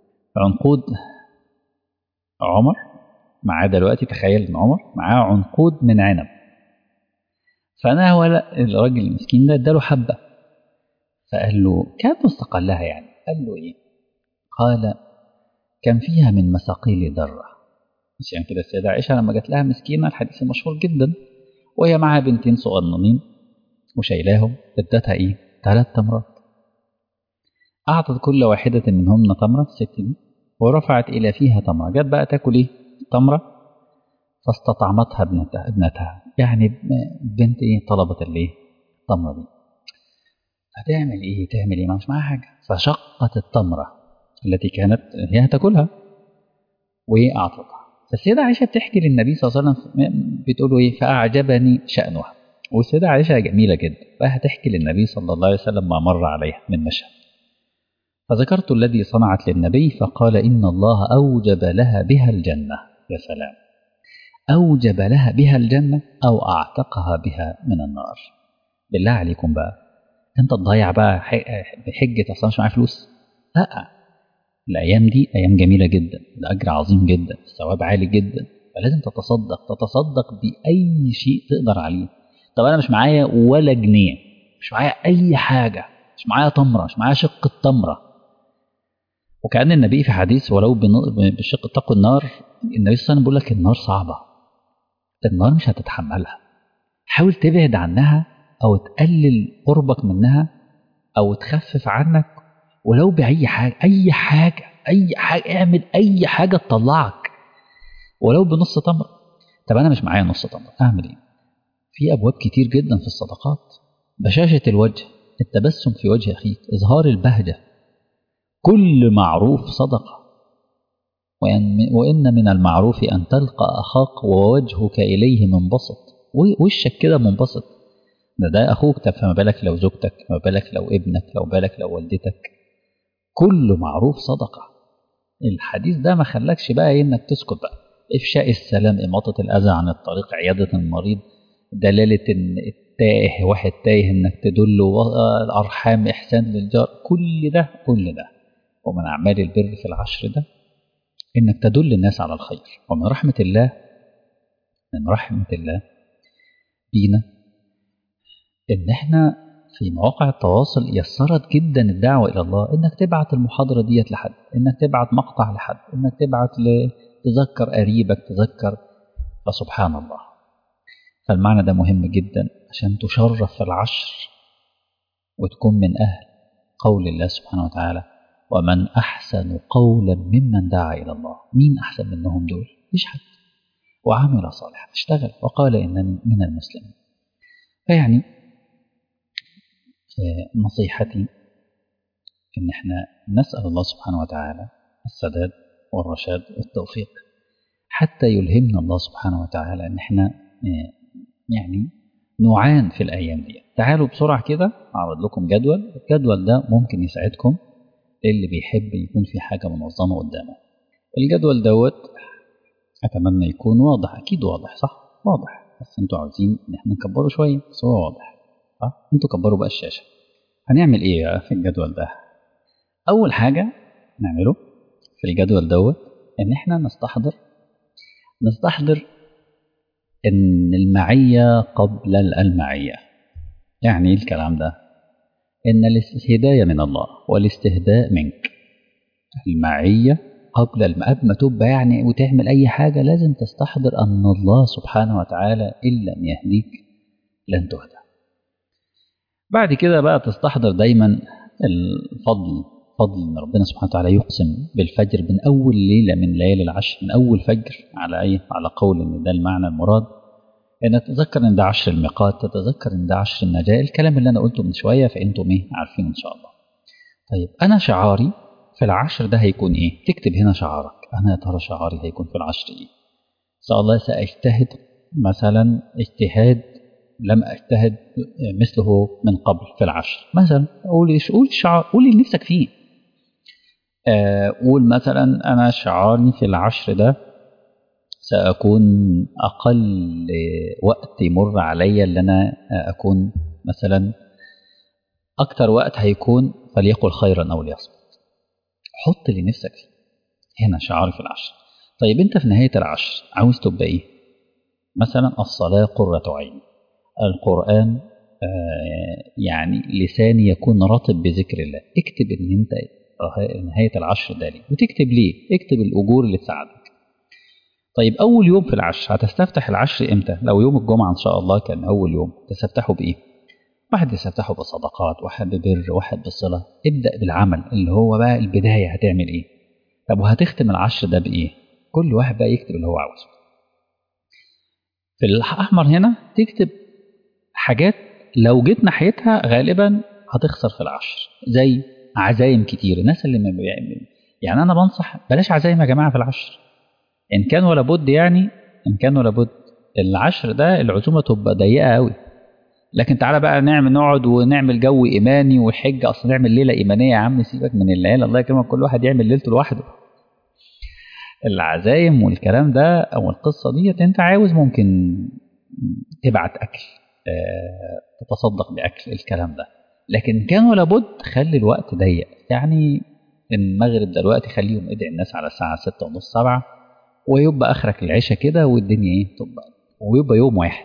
A: عمر معاه دلوقتي، تخيل ان عمر معاه عنقود من عنب. فناول الراجل المسكين ده اداله حبة. فقال له كان مستقلها يعني. قال له ايه؟ قال كان فيها من مثاقيل ذرة. عشان كده السيدة عائشة لما جات لها مسكينة، الحديث المشهور جدا، وهي معها بنتين صغننين وشايلاهم، ادتها ايه؟ 3 تمرات. أعطت كل واحدة منهن تمرة، الست دي، ورفعت إلى فيها تمرة. جت بقى تاكل ايه؟ تمرة. فاستطعمتها ابنتها. يعني بنت ايه؟ طلبت الايه؟ التمرة دي. هتعمل ايه؟ تعمل ايه؟ ما مش معاها حاجة. فشقت التمرة التي كانت هي هتاكلها وأعطتها. فالسيدة عائشة بتحكي للنبي صلى الله عليه وسلم، بتقول له ايه؟ فأعجبني شأنها. والسيدة عائشة جميلة جدا، فهتحكي للنبي صلى الله عليه وسلم ما مر عليها من مشهد. فذكرت الذي صنعت للنبي فقال إن الله أوجب لها بها الجنة. يا سلام. أوجب لها بها الجنة أو أعتقها بها من النار. بالله عليكم بقى، أنت تضيع بقى بحجة أصلا مش معايا فلوس؟ لا، الأيام دي أيام جميلة جدا، الأجر عظيم جدا، الثواب عالي جدا. فلازم تتصدق بأي شيء تقدر عليه. طب أنا مش معايا ولا جنيه، مش معايا أي حاجة، مش معايا تمرة، مش معايا شق التمرة. وكأن النبي في حديث ولو بشق اتقوا النار، النبي صلى الله عليه وسلم بيقول لك النار صعبة، النار مش هتتحملها. حاول تبعد عنها أو تقلل قربك منها أو تخفف عنك ولو بأي حاجة. أي حاجة اعمل أي حاجة تطلعك ولو بنص تمر. طب أنا مش معايا نص تمر، أعمل إيه؟ في أبواب كتير جدا في الصدقات. بشاشة الوجه، التبسم في وجه أخيك، إظهار البهجة. كل معروف صدقة. وإن من المعروف أن تلقى أخاك ووجهك إليه منبسط. وشك كده منبسط. ده أخوك. طب فما بالك لو زوجتك، ما بالك لو ابنك، لو بالك لو والدتك. كل معروف صدقة. الحديث ده ما خلاكش بقى إنك تسكت بقى. إفشاء السلام، إماطة الأذى عن الطريق، عيادة المريض، دلالة إن التائه واحد تايه إنك تدله، الأرحام، إحسان للجار. كل ده ومن أعمال البر في العشر ده إنك تدل الناس على الخير. ومن رحمة الله بينا إن إحنا في مواقع التواصل يسرت جدا الدعوة إلى الله. إنك تبعت المحاضرة ديت لحد، إنك تبعت مقطع لحد، إنك تبعت تذكر قريبك، تذكر. فسبحان الله. فالمعنى ده مهم جدا عشان تشرف في العشر وتكون من أهل قول الله سبحانه وتعالى ومن أحسن قولا ممن دعا إلى الله. مين أحسن منهم دول؟ مفيش حد. وعمل صالحا، اشتغل وقال إنني من المسلمين. فيعني نصيحتي إن احنا نسأل الله سبحانه وتعالى السداد والرشاد والتوفيق، حتى يلهمنا الله سبحانه وتعالى إن احنا يعني نوعان في الأيام دي. تعالوا بسرعة كده أعرض لكم جدول. الجدول ده ممكن يساعدكم اللي بيحب يكون في حاجة منظمة قدامه. الجدول دوت أتمنى يكون واضح. أكيد واضح صح؟ واضح، بس انتوا عاوزين إن احنا نكبره شوية، بس هو واضح صح؟ انتوا كبروا بقى الشاشة. هنعمل إيه بقى في الجدول ده؟ أول حاجة نعمله في الجدول دوت إن احنا نستحضر إن المعية قبل الألمعية. يعني إيه الكلام ده؟ إن الهداية من الله والاستهداء منك. المعية قبل ما تبقى يعني وتعمل أي حاجة لازم تستحضر أن الله سبحانه وتعالى إن لم يهديك لن تهدى. بعد كده بقى تستحضر دايما فضل ان ربنا سبحانه وتعالى يقسم بالفجر من اول ليله من ليالي العشر، من اول فجر، على قول ان ده المعنى المراد. ان تتذكر ان ده عشر الميقات، تتذكر ان ده عشر النجاة، الكلام اللي انا قلته من شويه فانتم عارفين ان شاء الله. طيب انا شعاري في العشر ده هيكون ايه؟ تكتب هنا شعارك. انا يا ترى شعاري هيكون في العشر ايه؟ ان شاء الله ساجتهد مثلا اجتهاد لم اجتهد مثله من قبل في العشر. مثلا قول شعار، قول اللي نفسك فيه. قول مثلا أنا شعاري في العشر ده سأكون أقل وقت يمر عليا اللي أنا أكون مثلا أكتر وقت هيكون فليقل خيرا أو ليصمت. حط اللي نفسك فيه. هنا شعاري في العشر. طيب أنت في نهاية العشر عاوز تبقى إيه؟ مثلا الصلاة قرة عين، القرآن يعني لساني يكون رطب بذكر الله. اكتب ان انت نهاية العشر ده ليه، وتكتب ليه، اكتب الأجور اللي تساعدك. طيب أول يوم في العشر هتستفتح العشر إمتى؟ لو يوم الجمعة إن شاء الله كان أول يوم، تستفتحه بإيه؟ واحد يستفتحه بصدقات، واحد ببر، واحد بالصلة. ابدأ بالعمل اللي هو بقى البداية. هتعمل إيه؟ طب وهتختم العشر ده بإيه؟ كل واحد بقى يكتب اللي هو عاوزه. في الأحمر هنا تكتب حاجات لو جيت ناحيتها غالبا هتخسر في العشر، زي عزايم كتير. الناس اللي ما بيعمل يعني أنا بنصح بلاش عزايم يا جماعة في العشر إن كان ولا بد. يعني إن كان ولا بد العشر ده العزومة تبقى ضيقة قوي. لكن تعالى بقى نقعد ونعمل جو إيماني وحجة. أصلا نعمل ليلة إيمانية يا عم، سيبك من الليالي، الله يكرمك كل واحد يعمل ليلته لوحده. العزايم والكلام ده أو القصة دي أنت عاوز ممكن تبعت أكل، تتصدق بأكل، الكلام ده. لكن كان ولا بد خلي الوقت ضيق. يعني المغرب دلوقتي خليهم ادعي الناس على الساعة 6:30 7، ويبقى آخرك العشاء كده والدنيا إيه تبقى، ويبقى يوم واحد.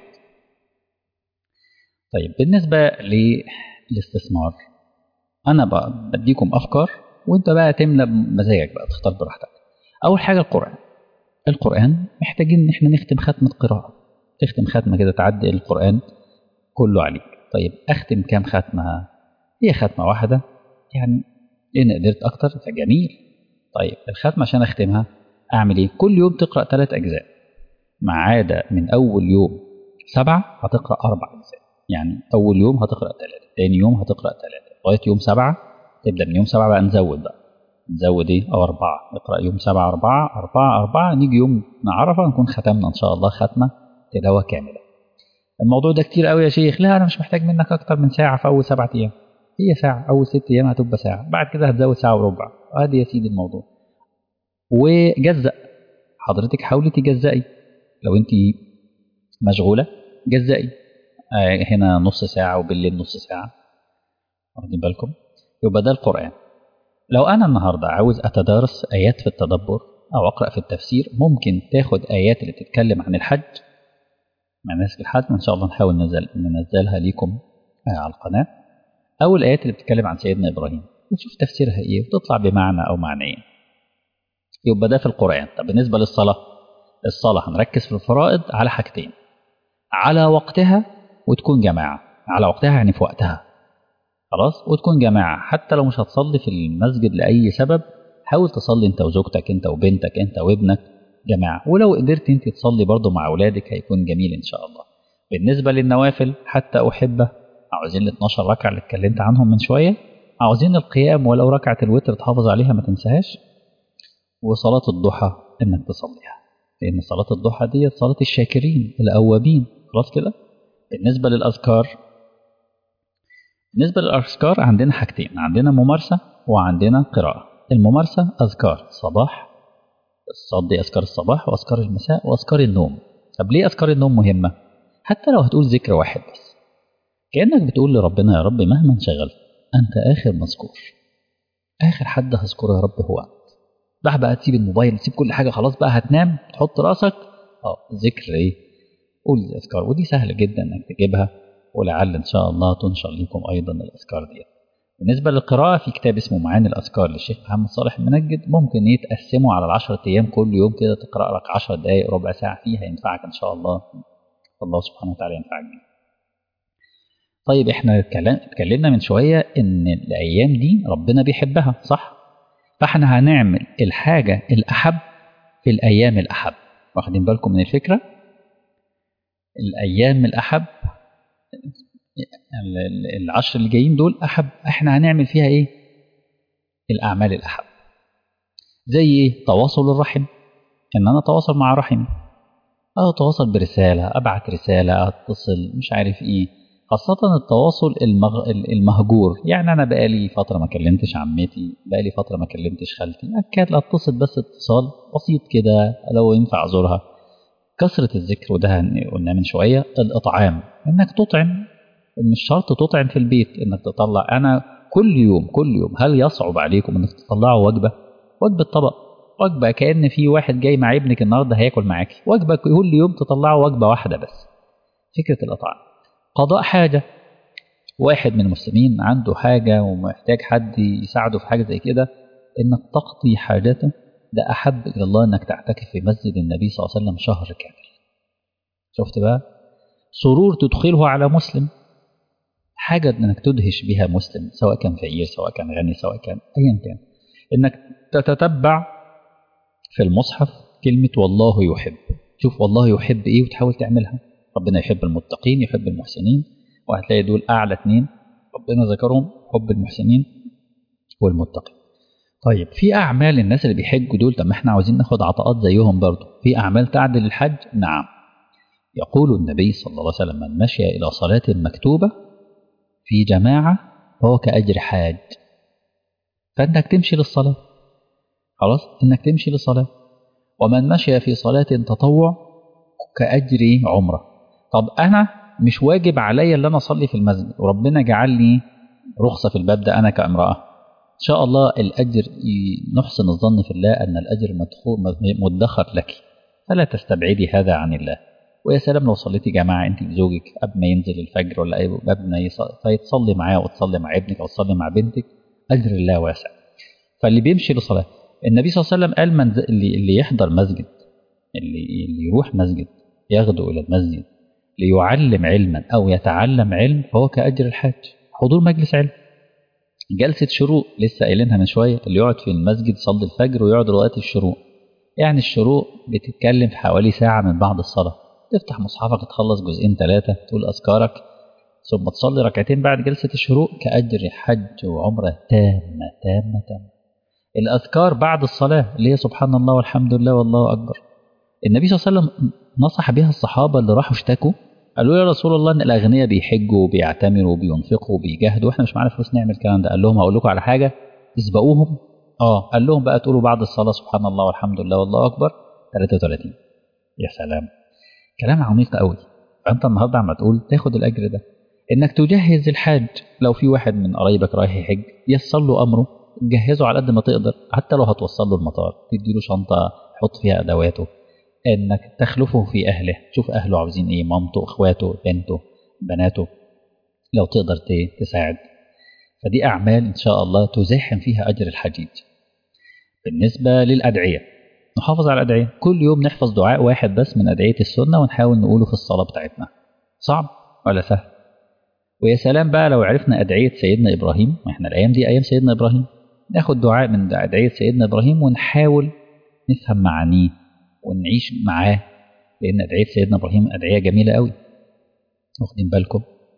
A: طيب بالنسبة للاستثمار أنا بقى بديكم أفكار وأنت بقى تملى بمزاجك بقى، تختار براحتك. أول حاجة القرآن محتاجين إن إحنا نختم ختمة قراءة. تختم ختمة كده تعدي القرآن كله عليك. طيب أختم كام ختمة؟ هي ختمة واحدة يعني، إن قدرت أكتر فجميل. طيب الختمة عشان أختمها أعمل إيه؟ كل يوم تقرأ 3 أجزاء، ما عدا من أول يوم 7 هتقرأ 4 أجزاء. يعني أول يوم هتقرأ 3، تاني يوم هتقرأ 3 لغاية يوم 7. تبدأ من يوم 7 بقى نزود إيه؟ أو 4. نقرأ يوم 7 4 نيجي يوم عرفة نكون ختمنا إن شاء الله ختمة تلاوة كاملة. الموضوع ده كتير قوي يا شيخ. لا أنا مش محتاج منك أكتر من ساعة في أول 7 أيام. هي ساعة. أول 6 أيام هتبقى ساعة، بعد كده هتزود ساعة وربع. ادي يا سيدي الموضوع. وجزأ حضرتك، حاولي تجزئي. لو أنت مشغولة جزئي، هنا نص ساعة وبالليل نص ساعة. واخدين بالكم؟ يبقى ده القرآن. لو أنا النهاردة عاوز أتدارس آيات في التدبر أو أقرأ في التفسير، ممكن تاخد آيات اللي بتتكلم عن الحج، مناسك الحج، إن شاء الله نحاول ننزلها ليكم على القناة، أو الآيات اللي بتتكلم عن سيدنا إبراهيم وتشوف تفسيرها إيه وتطلع بمعنى أو معنيين. يبقى ده في القرآن. طب بالنسبة الصلاة هنركز في الفرائض على حاجتين: على وقتها وتكون جماعة. على وقتها يعني في وقتها خلاص، وتكون جماعة. حتى لو مش هتصلي في المسجد لأي سبب، حاول تصلي انت وزوجتك، انت وبنتك، انت وابنك جماعة. ولو قدرت انت تصلي برضو مع أولادك هيكون جميل إن شاء الله. بالنسبة للنوافل حتى أحبه، عاوزين ال 12 ركعة اللي اتكلمت عنهم من شوية، عاوزين القيام ولو ركعة الوتر تحافظ عليها ما تنساهاش، وصلاة الضحى انك تصليها، لأن صلاة الضحى دي صلاة الشاكرين الأوابين. خلاص كده بالنسبة للأذكار عندنا حاجتين، عندنا ممارسة وعندنا قراءة. الممارسة أذكار الصباح، تصدي أذكار الصباح وأذكار المساء وأذكار النوم. طب ليه أذكار النوم مهمة؟ حتى لو هتقول ذكر واحد بس، كأنك بتقول لربنا يا رب مهما انشغلت أنت آخر مذكور، آخر حد هذكره يا رب هو أنت. بقى تسيب الموبايل، تسيب كل حاجة، خلاص بقى هتنام، تحط راسك ذكر إيه؟ قول الأذكار، ودي سهل جدا إنك تجيبها، ولعل إن شاء الله تنشر لكم أيضا الأذكار دي. بالنسبة للقراءة، في كتاب اسمه معاني الأذكار للشيخ محمد صالح المنجد، ممكن يتقسموا على 10 أيام، كل يوم كده تقرأ لك 10 دقائق ربع ساعة فيها، ينفعك إن شاء الله، الله سبحانه وتعالى ينفعك بيه. طيب احنا اتكلمنا من شوية إن الأيام دي ربنا بيحبها، صح؟ فاحنا هنعمل الحاجة الأحب في الأيام الأحب. واخدين بالكم من الفكرة؟ الأيام الأحب، العشر اللي جايين دول أحب، احنا هنعمل فيها إيه؟ الأعمال الأحب. زي إيه؟ تواصل الرحم، إن أنا أتواصل مع رحمي، أتواصل برسالة، أبعت رسالة، أتصل، مش عارف إيه. خاصة التواصل المهجور، يعني أنا بقالي فترة ما كلمتش عمتي، بقالي فترة ما كلمتش خالتي، أكاد أتصل بس اتصال بسيط كده لو ينفع أزورها. كثرة الذكر، وده قلنا من شوية. الإطعام، إنك تطعم، مش شرط تطعم في البيت، إنك تطلع. أنا كل يوم هل يصعب عليكم إنك تطلعوا وجبة طبق، وجبة كأن في واحد جاي مع ابنك النهاردة هياكل معاكي، وجبة كل يوم تطلعوا وجبة واحدة بس. فكرة الإطعام. قضاء حاجة، واحد من المسلمين عنده حاجة ومحتاج حد يساعده في حاجة زي كده، إنك تقضي حاجته، ده أحب إلى الله إنك تعتكف في مسجد النبي صلى الله عليه وسلم شهر كامل. شفت بقى؟ سرور تدخله على مسلم، حاجة إنك تدهش بها مسلم، سواء كان فقير، سواء كان غني، سواء كان أيا كان، إنك تتتبع في المصحف كلمة والله يحب، شوف والله يحب إيه وتحاول تعملها. ربنا يحب المتقين، يحب المحسنين، وهتلاقي دول أعلى اتنين ربنا ذكرهم، حب المحسنين والمتقين. طيب في أعمال الناس اللي بيحجوا دول، طب ما احنا عاوزين ناخد عطاءات زيهم برضو، في أعمال تعدل الحج؟ نعم. يقول النبي صلى الله عليه وسلم من مشي إلى صلاة مكتوبة في جماعة فهو كأجر حاج. فإنك تمشي للصلاة، خلاص، إنك تمشي للصلاة. ومن مشي في صلاة تطوع كأجر عمرة. طب أنا مش واجب عليا اللي أنا أصلي في المسجد، وربنا جعل لي رخصة في الباب ده أنا كامرأة، إن شاء الله الأجر، نحسن الظن في الله أن الأجر مدخر لك، فلا تستبعدي هذا عن الله. ويا سلام لو صليتي جماعة أنت بزوجك قبل ما ينزل الفجر، ولا قبل ما فيتصلي معاه وتصلي مع ابنك أو تصلي مع بنتك، أجر الله واسع. فاللي بيمشي لصلاة، النبي صلى الله عليه وسلم قال اللي يحضر مسجد، اللي يروح مسجد، يغدو إلى المسجد ليعلم علما أو يتعلم علم فهو كأجر الحاج. حضور مجلس علم، جلسة شروق لسه قايلينها من شوية، اللي يقعد في المسجد يصلي الفجر ويقعد لغاية الشروق، يعني الشروق بتتكلم في حوالي ساعة من بعد الصلاة، تفتح مصحفك تخلص جزئين 3 تقول أذكارك ثم تصلي ركعتين بعد جلسة الشروق، كأجر حج وعمرة تامة تامة تامة. الأذكار بعد الصلاة اللي هي سبحان الله والحمد لله والله أكبر، النبي صلى الله عليه وسلم نصح بها الصحابة اللي راحوا اشتكوا، قالوا يا رسول الله ان الاغنياء بيحجوا وبيعتمروا وبينفقوا وبيجاهدوا واحنا مش معانا فلوس نعمل الكلام ده. قال لهم هقول لكم على حاجه تسبقوهم. قال لهم بقى تقولوا بعد الصلاه سبحان الله والحمد لله والله اكبر 33. يا سلام، كلام عميق قوي. فانت النهارده عم تقول تاخد الاجر ده، انك تجهز الحاج. لو في واحد من قرايبك رايح يحج يسر له امره، تجهزه على قد ما تقدر، حتى لو هتوصل له المطار تديله شنطه حط فيها ادواته، انك تخلفه في اهله، تشوف اهله عاوزين ايه، مامته، اخواته، بنته، بناته، لو تقدر تساعد. فدي اعمال ان شاء الله تزاحم فيها اجر الحجيج. بالنسبه للادعيه، نحافظ على الادعيه، كل يوم نحفظ دعاء واحد بس من ادعيه السنه ونحاول نقوله في الصلاه بتاعتنا. صعب ولا سهل؟ ويا سلام بقى لو عرفنا ادعيه سيدنا ابراهيم، واحنا الايام دي ايام سيدنا ابراهيم، ناخد دعاء من ادعيه سيدنا ابراهيم ونحاول نفهم معانيه ونعيش معاه، لأن أدعية سيدنا إبراهيم أدعية جميلة قوي، واخدين بالكم.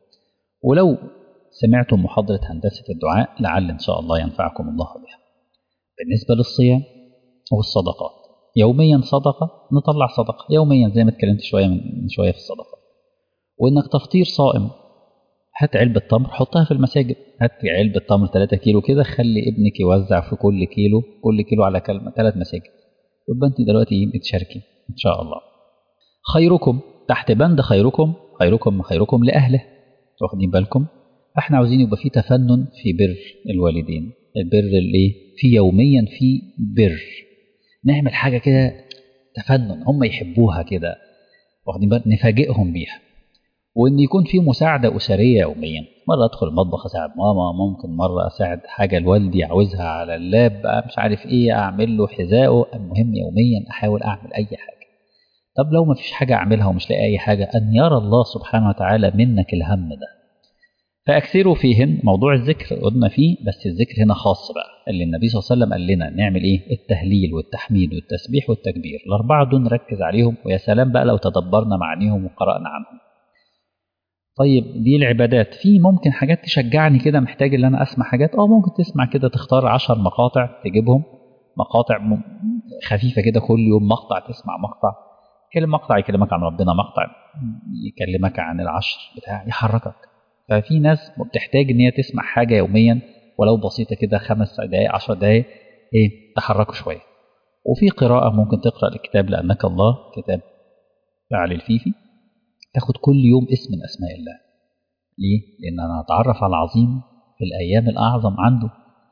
A: ولو سمعتم محاضرة هندسة الدعاء لعل إن شاء الله ينفعكم الله بها. بالنسبة للصيام والصدقات، يوميا صدقة، نطلع صدقة يوميا زي ما اتكلمت من شوية في الصدقة. وإنك تفطير صائم. هات علبة تمر حطها في المساجد، هات علبة تمر 3 كيلو كده، خلي ابنك يوزع في كل كيلو على 3 مساجد، يبقى أنت دلوقتي بتشاركي إن شاء الله. خيركم تحت بند خيركم لأهله، واخدين بالكم؟ احنا عاوزين يبقى في تفنن في بر الوالدين، البر اللي في يوميا في بر، نعمل حاجة كده تفنن هم يحبوها كده، واخدين بالك، نفاجئهم بيها. وان يكون في مساعدة أسرية يوميا، مرة ادخل المطبخ اساعد ماما، ممكن مرة اساعد حاجة لوالدي عاوزها على اللاب بقى مش عارف ايه، اعمل له حذائه، المهم يوميا احاول اعمل اي حاجة. طب لو ما فيش حاجة اعملها ومش لاقي اي حاجة، ان يرى الله سبحانه وتعالى منك الهم ده. فاكثروا فيهن، موضوع الذكر قلنا فيه، بس الذكر هنا خاص بقى اللي النبي صلى الله عليه وسلم قال لنا نعمل ايه، التهليل والتحميد والتسبيح والتكبير، الاربعة دول نركز عليهم، ويا سلام بقى لو تدبرنا معانيهم وقرأنا عنهم. طيب دي العبادات، في ممكن حاجات تشجعني كده، محتاج ان انا اسمع حاجات، ممكن تسمع كده، تختار 10 مقاطع تجيبهم، مقاطع خفيفة كده، كل يوم مقطع، تسمع مقطع، مقطع يكلمك عن ربنا، مقطع يكلمك عن العشر بتاع يحركك. ففي ناس بتحتاج ان هي تسمع حاجة يوميا ولو بسيطة كده، 5 دقائق 10 دقائق، تحركوا شوية. وفي قراءة ممكن تقرأ الكتاب لأنك الله، كتاب علي الفيفي، تاخد كل يوم اسم من أسماء الله. ليه؟ لأن أنا أتعرف على العظيم في الأيام الأعظم عنده.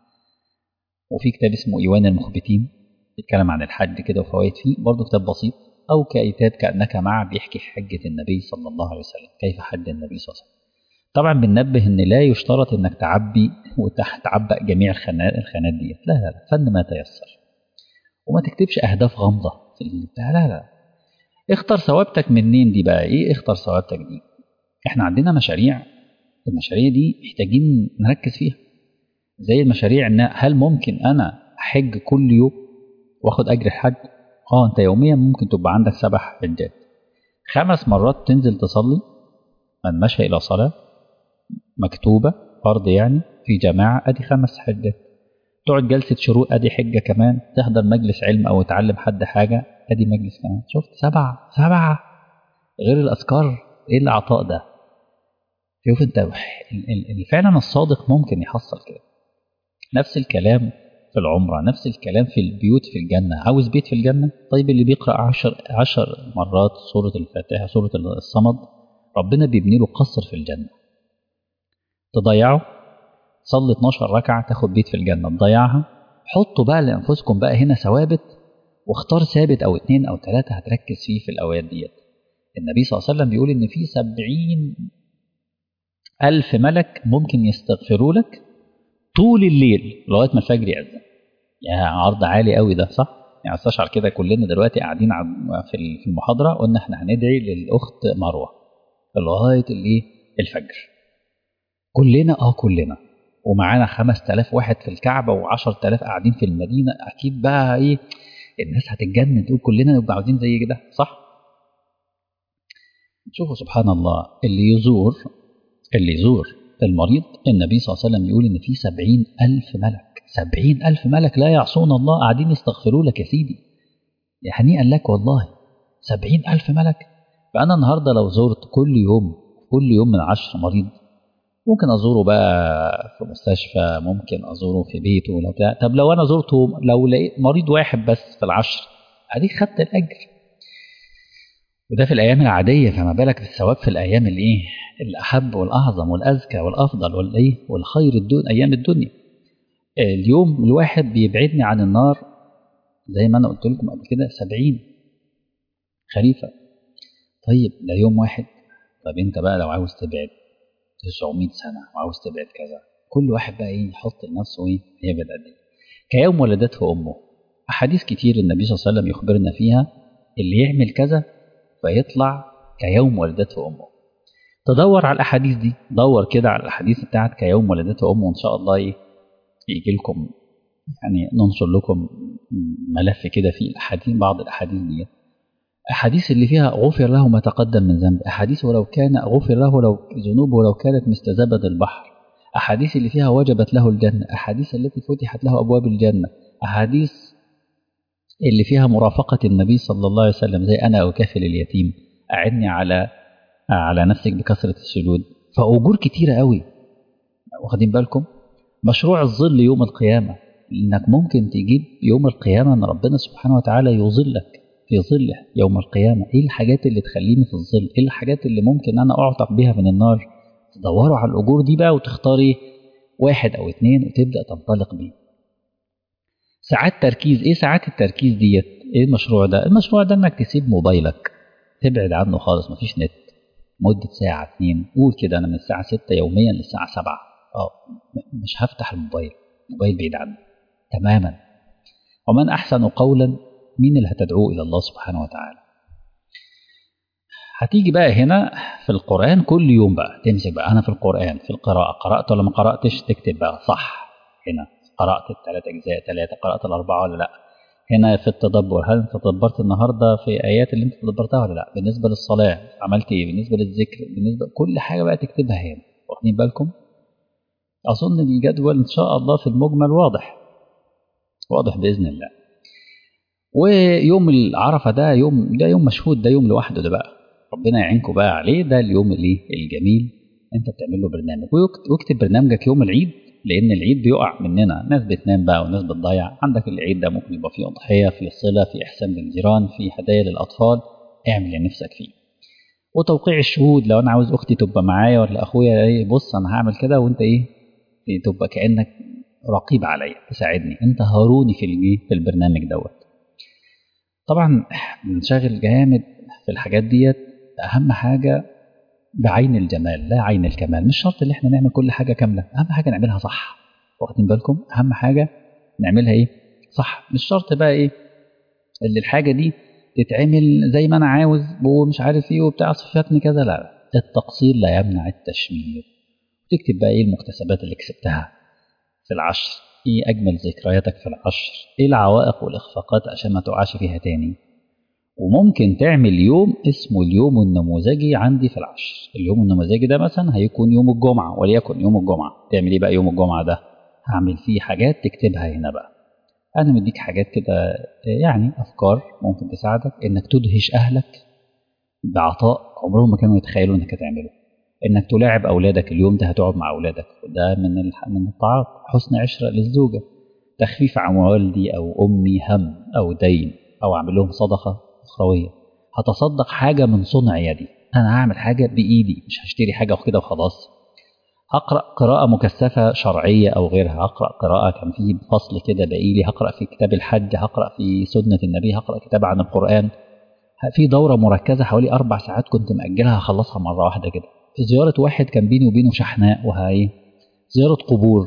A: وفي كتاب اسمه إيوان المخبتين، بيتكلم عن الحج كده وفوائد فيه، برضه كتاب بسيط. أو كتاب كأنك معه، بيحكي حجة النبي صلى الله عليه وسلم، كيف حج النبي صلى الله عليه وسلم. طبعا بننبه ان لا يشترط انك تعبي وتعبأ جميع الخانات ديت، لا لا لا، فن ما تيسر. وما تكتبش اهداف غامضه في البتاع، لا لا. اختار ثوابتك منين دي بقى، اختار ثوابتك دي. احنا عندنا مشاريع، المشاريع دي محتاجين نركز فيها، زي المشاريع ان هل ممكن انا احج كل يوم واخد اجر الحج؟ انت يوميا ممكن تبقى عندك 7 حجات، 5 مرات تنزل تصلي، من مشى الى صلاه مكتوبة فرض يعني في جماعة، أدي 5 حجات. تقعد جلسة شروق، أدي حجة كمان. تحضر مجلس علم أو تعلم حد حاجة، أدي مجلس كمان. شفت 7 غير الأذكار. إيه العطاء ده؟ شوف أنت، فعلا الصادق ممكن يحصل كده. نفس الكلام في العمرة، نفس الكلام في البيوت في الجنة. عاوز بيت في الجنة؟ طيب اللي بيقرأ 10 مرات سورة الفاتحة، سورة الصمد، ربنا بيبني له قصر في الجنة. تضيعه؟ صلي 12 ركعة تاخد بيت في الجنة، تضيعها؟ حطوا بقى لأنفسكم بقى هنا ثوابت، واختار ثابت أو 2 أو 3 هتركز فيه في الأوقات ديت. النبي صلى الله عليه وسلم بيقول إن في 70,000 ملك ممكن يستغفروا لك طول الليل لغاية ما الفجر يأذن. يعني عرض عالي قوي ده، صح؟ يعني استشعر كده كلنا دلوقتي قاعدين في المحاضرة، قلنا احنا هندعي للأخت مروة لغاية الفجر. كلنا ومعانا 5000 واحد في الكعبة و10,000 قاعدين في المدينة، أكيد بقى الناس هتتجنن، تقول كلنا نبقى عاوزين زي كده، صح؟ شوفوا سبحان الله، اللي يزور المريض، النبي صلى الله عليه وسلم يقول إن في 70,000 ملك، 70,000 ملك لا يعصون الله، قاعدين يستغفروا لك يا سيدي، يا هنيئا لك والله، 70,000 ملك. فأنا النهاردة لو زرت كل يوم من 10 مريض، ممكن أزوره بقى في مستشفى، ممكن أزوره في بيته لو بتاع. طب لو أنا زرته، لو لقيت مريض واحد بس في 10، أديك خدت الأجر. وده في الأيام العادية، فما بالك بالثواب في الأيام الأحب والأعظم والأزكى والأفضل والخير أيام الدنيا. اليوم الواحد بيبعدني عن النار، زي ما أنا قلت لكم قبل كده، 70 خليفة. طيب ده يوم واحد. طب أنت بقى لو عاوز تبعد 900 سنة وعاوز تبعد كذا، كل واحد بقى يحط لنفسه يبعد قد ايه. كيوم ولدته أمه، أحاديث كتير النبي صلى الله عليه وسلم يخبرنا فيها اللي يعمل كذا فيطلع كيوم ولدته أمه. تدور على الأحاديث دي، دور كده على الأحاديث بتاعت كيوم ولدته أمه، وإن شاء الله يجي لكم، يعني ننشر لكم ملف كده فيه الأحاديث، بعض الأحاديث دي، أحاديث اللي فيها غفر له ما تقدم من ذنب، أحاديث ولو كان غفر له لو ذنوبه لو كانت مثل زبد البحر، أحاديث اللي فيها وجبت له الجنة، أحاديث التي فتحت له أبواب الجنة، أحاديث اللي فيها مرافقة النبي صلى الله عليه وسلم، زي أنا أكافل اليتيم، أعني على على نفسك بكثرة السجود، فأجور كتيرة قوي. واخدين بالكم؟ مشروع الظل يوم القيامة، إنك ممكن تجيب يوم القيامة أن ربنا سبحانه وتعالى يظلك في ظله يوم القيامة. إيه الحاجات اللي تخليني في الظل؟ إيه الحاجات اللي ممكن أنا أعتق بها من النار؟ تدوروا على الأجور دي بقى وتختاري واحد أو اتنين وتبدأ تنطلق بيه. ساعات تركيز، إيه ساعات التركيز ديت؟ إيه المشروع ده؟ المشروع ده إنك تسيب موبايلك، تبعد عنه خالص، مفيش نت مدة ساعة اتنين. قول كده أنا من الساعة 6 يوميا للساعة 7 مش هفتح الموبايل بعيد عنه تماما. ومن أحسن قولا، مين اللي هتدعوه إلى الله سبحانه وتعالى؟ هتيجي بقى هنا في القرآن كل يوم بقى تمسك بقى، أنا في القرآن في القراءة قرأت ولا ما قرأتش، تكتب بقى صح. هنا قرأت الثلاث أجزاء، قرأت الأربعة ولا لأ. هنا في التدبر، هل انت تدبرت النهارده في ايات اللي انت تدبرتها ولا لا؟ بالنسبه للصلاه عملت ايه؟ بالنسبه للذكر، بالنسبه كل حاجه بقى تكتبها هنا. واخدين بالكم؟ اظن الجدول ان شاء الله في المجمل واضح باذن الله. ويوم العرفه ده يوم مشهود، ده يوم لوحده ده بقى، ربنا يعينكم بقى عليه. ده اليوم الجميل، انت بتعمل له برنامج واكتب برنامجك يوم العيد، لان العيد بيقع مننا، ناس بتنام بقى وناس بتضيع. عندك العيد ده ممكن يبقى فيه اضحيه، فيه صله، فيه احسان للجيران، فيه هدايا للاطفال، اعمل اللي نفسك فيه. وتوقيع الشهود، لو انا عاوز اختي تبقى معايا ولا اخويا، ايه بص انا هعمل كده وانت ايه تبقى كانك رقيب عليا تساعدني، انت هاروني في البرنامج دوت. طبعا بنشغل جامد في الحاجات ديت. اهم حاجه بعين الجمال لا عين الكمال، مش شرط ان احنا نعمل كل حاجه كامله، اهم حاجه نعملها صح. واخدين بالكم؟ اهم حاجه نعملها ايه؟ صح. مش شرط بقى ايه اللي الحاجه دي تتعمل زي ما انا عاوز ومش عارف ايه وبتاع صفاتني كذا، لا. التقصير لا يمنع التشمير. تكتب بقى ايه المكتسبات اللي كسبتها في العشر، ايه اجمل ذكرياتك في العشر، ايه العوائق والاخفاقات عشان ما تقعش فيها تاني. وممكن تعمل يوم اسمه اليوم النموذجي عندي في العشر. اليوم النموذجي ده مثلا هيكون يوم الجمعة، وليكن يوم الجمعة تعمل ايه بقى يوم الجمعة ده؟ هعمل فيه حاجات تكتبها هنا بقى. أنا مديك حاجات كده يعني أفكار ممكن تساعدك إنك تدهش أهلك بعطاء عمرهم ما كانوا يتخيلوا إنك هتعمله. إنك تلاعب أولادك اليوم ده، هتقعد مع أولادك، ده من الطاعات. حسن عشرة للزوجة، تخفيف عن والدي أو أمي هم أو دين، أو أعمل لهم صدقة أخروية، هتصدق حاجة من صنع يدي، أنا هعمل حاجة بإيدي، مش هشتري حاجة وكده وخلاص. هقرأ قراءة مكثفة شرعية أو غيرها، هقرأ قراءة كان في فصل كده بقيلي، هقرأ في كتاب الحج، هقرأ في سنة النبي، هقرأ كتاب عن القرآن، في دورة مركزة حوالي 4 ساعات كنت مأجلها هخلصها مرة واحدة كده. في زيارة واحد كان بيني وبينه شحناء وهاي زيارة قبور.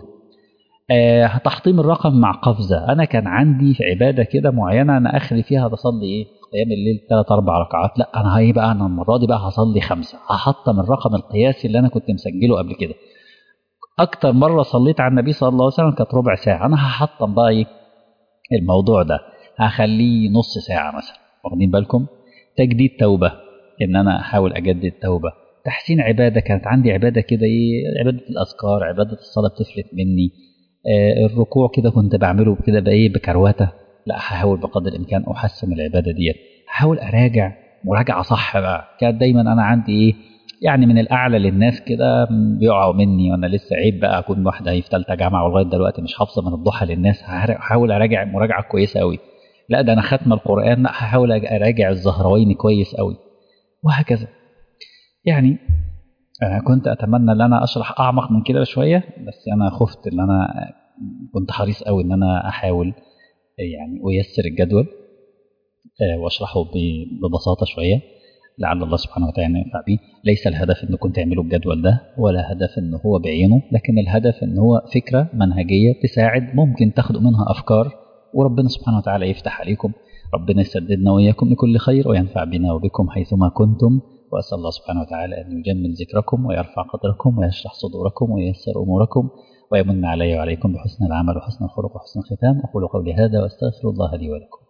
A: تحطيم الرقم مع قفزة. أنا كان عندي في عبادة كده معينة أنا آخري فيها بصلي إيه قيام الليل 3-4 ركعات، لا أنا هاي بقى أنا المرة دي بقى هصلي 5، هحطم الرقم القياسي اللي أنا كنت مسجله قبل كده. أكتر مرة صليت على النبي صلى الله عليه وسلم كانت ربع ساعة، أنا هحطم بقى إيه الموضوع ده، هخليه نص ساعة مثلا. واخدين بالكم؟ تجديد توبة، إن أنا أحاول أجدد توبة. تحسين عبادة، كانت عندي عبادة كده إيه، عبادة الأذكار، عبادة الصلاة بتفلت مني. الركوع كده كنت بعمله كده بإيه بكرواتة، لا هحاول بقدر الإمكان أحسن العبادة ديت. هحاول أراجع مراجعة صح بقى. كانت دايما أنا عندي إيه يعني من الأعلى للناس كده بيقعوا مني، وأنا لسه عيب بقى أكون واحدة في ثالثة جامعة ولغاية دلوقتي مش حافظة من الضحى للناس. هحاول أراجع مراجعة كويسة أوي. لا ده أنا ختم القرآن، لا هحاول أراجع الزهروين كويس أوي، وهكذا. يعني كنت أتمنى أن أنا أشرح أعمق من كده شوية، بس أنا خفت أن أنا كنت حريص أوي أن أنا أحاول يعني أيسر الجدول وأشرحه ببساطة شوية، لعل الله سبحانه وتعالى ينفع بيه. ليس الهدف أنكم تعملوا الجدول ده، ولا هدف أنه هو بعينه، لكن الهدف أنه هو فكرة منهجية تساعد، ممكن تاخدوا منها أفكار، وربنا سبحانه وتعالى يفتح عليكم. ربنا يسددنا وإياكم لكل خير، وينفع بنا وبكم حيثما كنتم. وأسأل الله سبحانه وتعالى أن يجمل ذكركم ويرفع قدركم ويشرح صدوركم وييسر أموركم، ويمن علي وعليكم بحسن العمل وحسن الخلق وحسن الختام. أقول قولي هذا وأستغفر الله لي ولكم.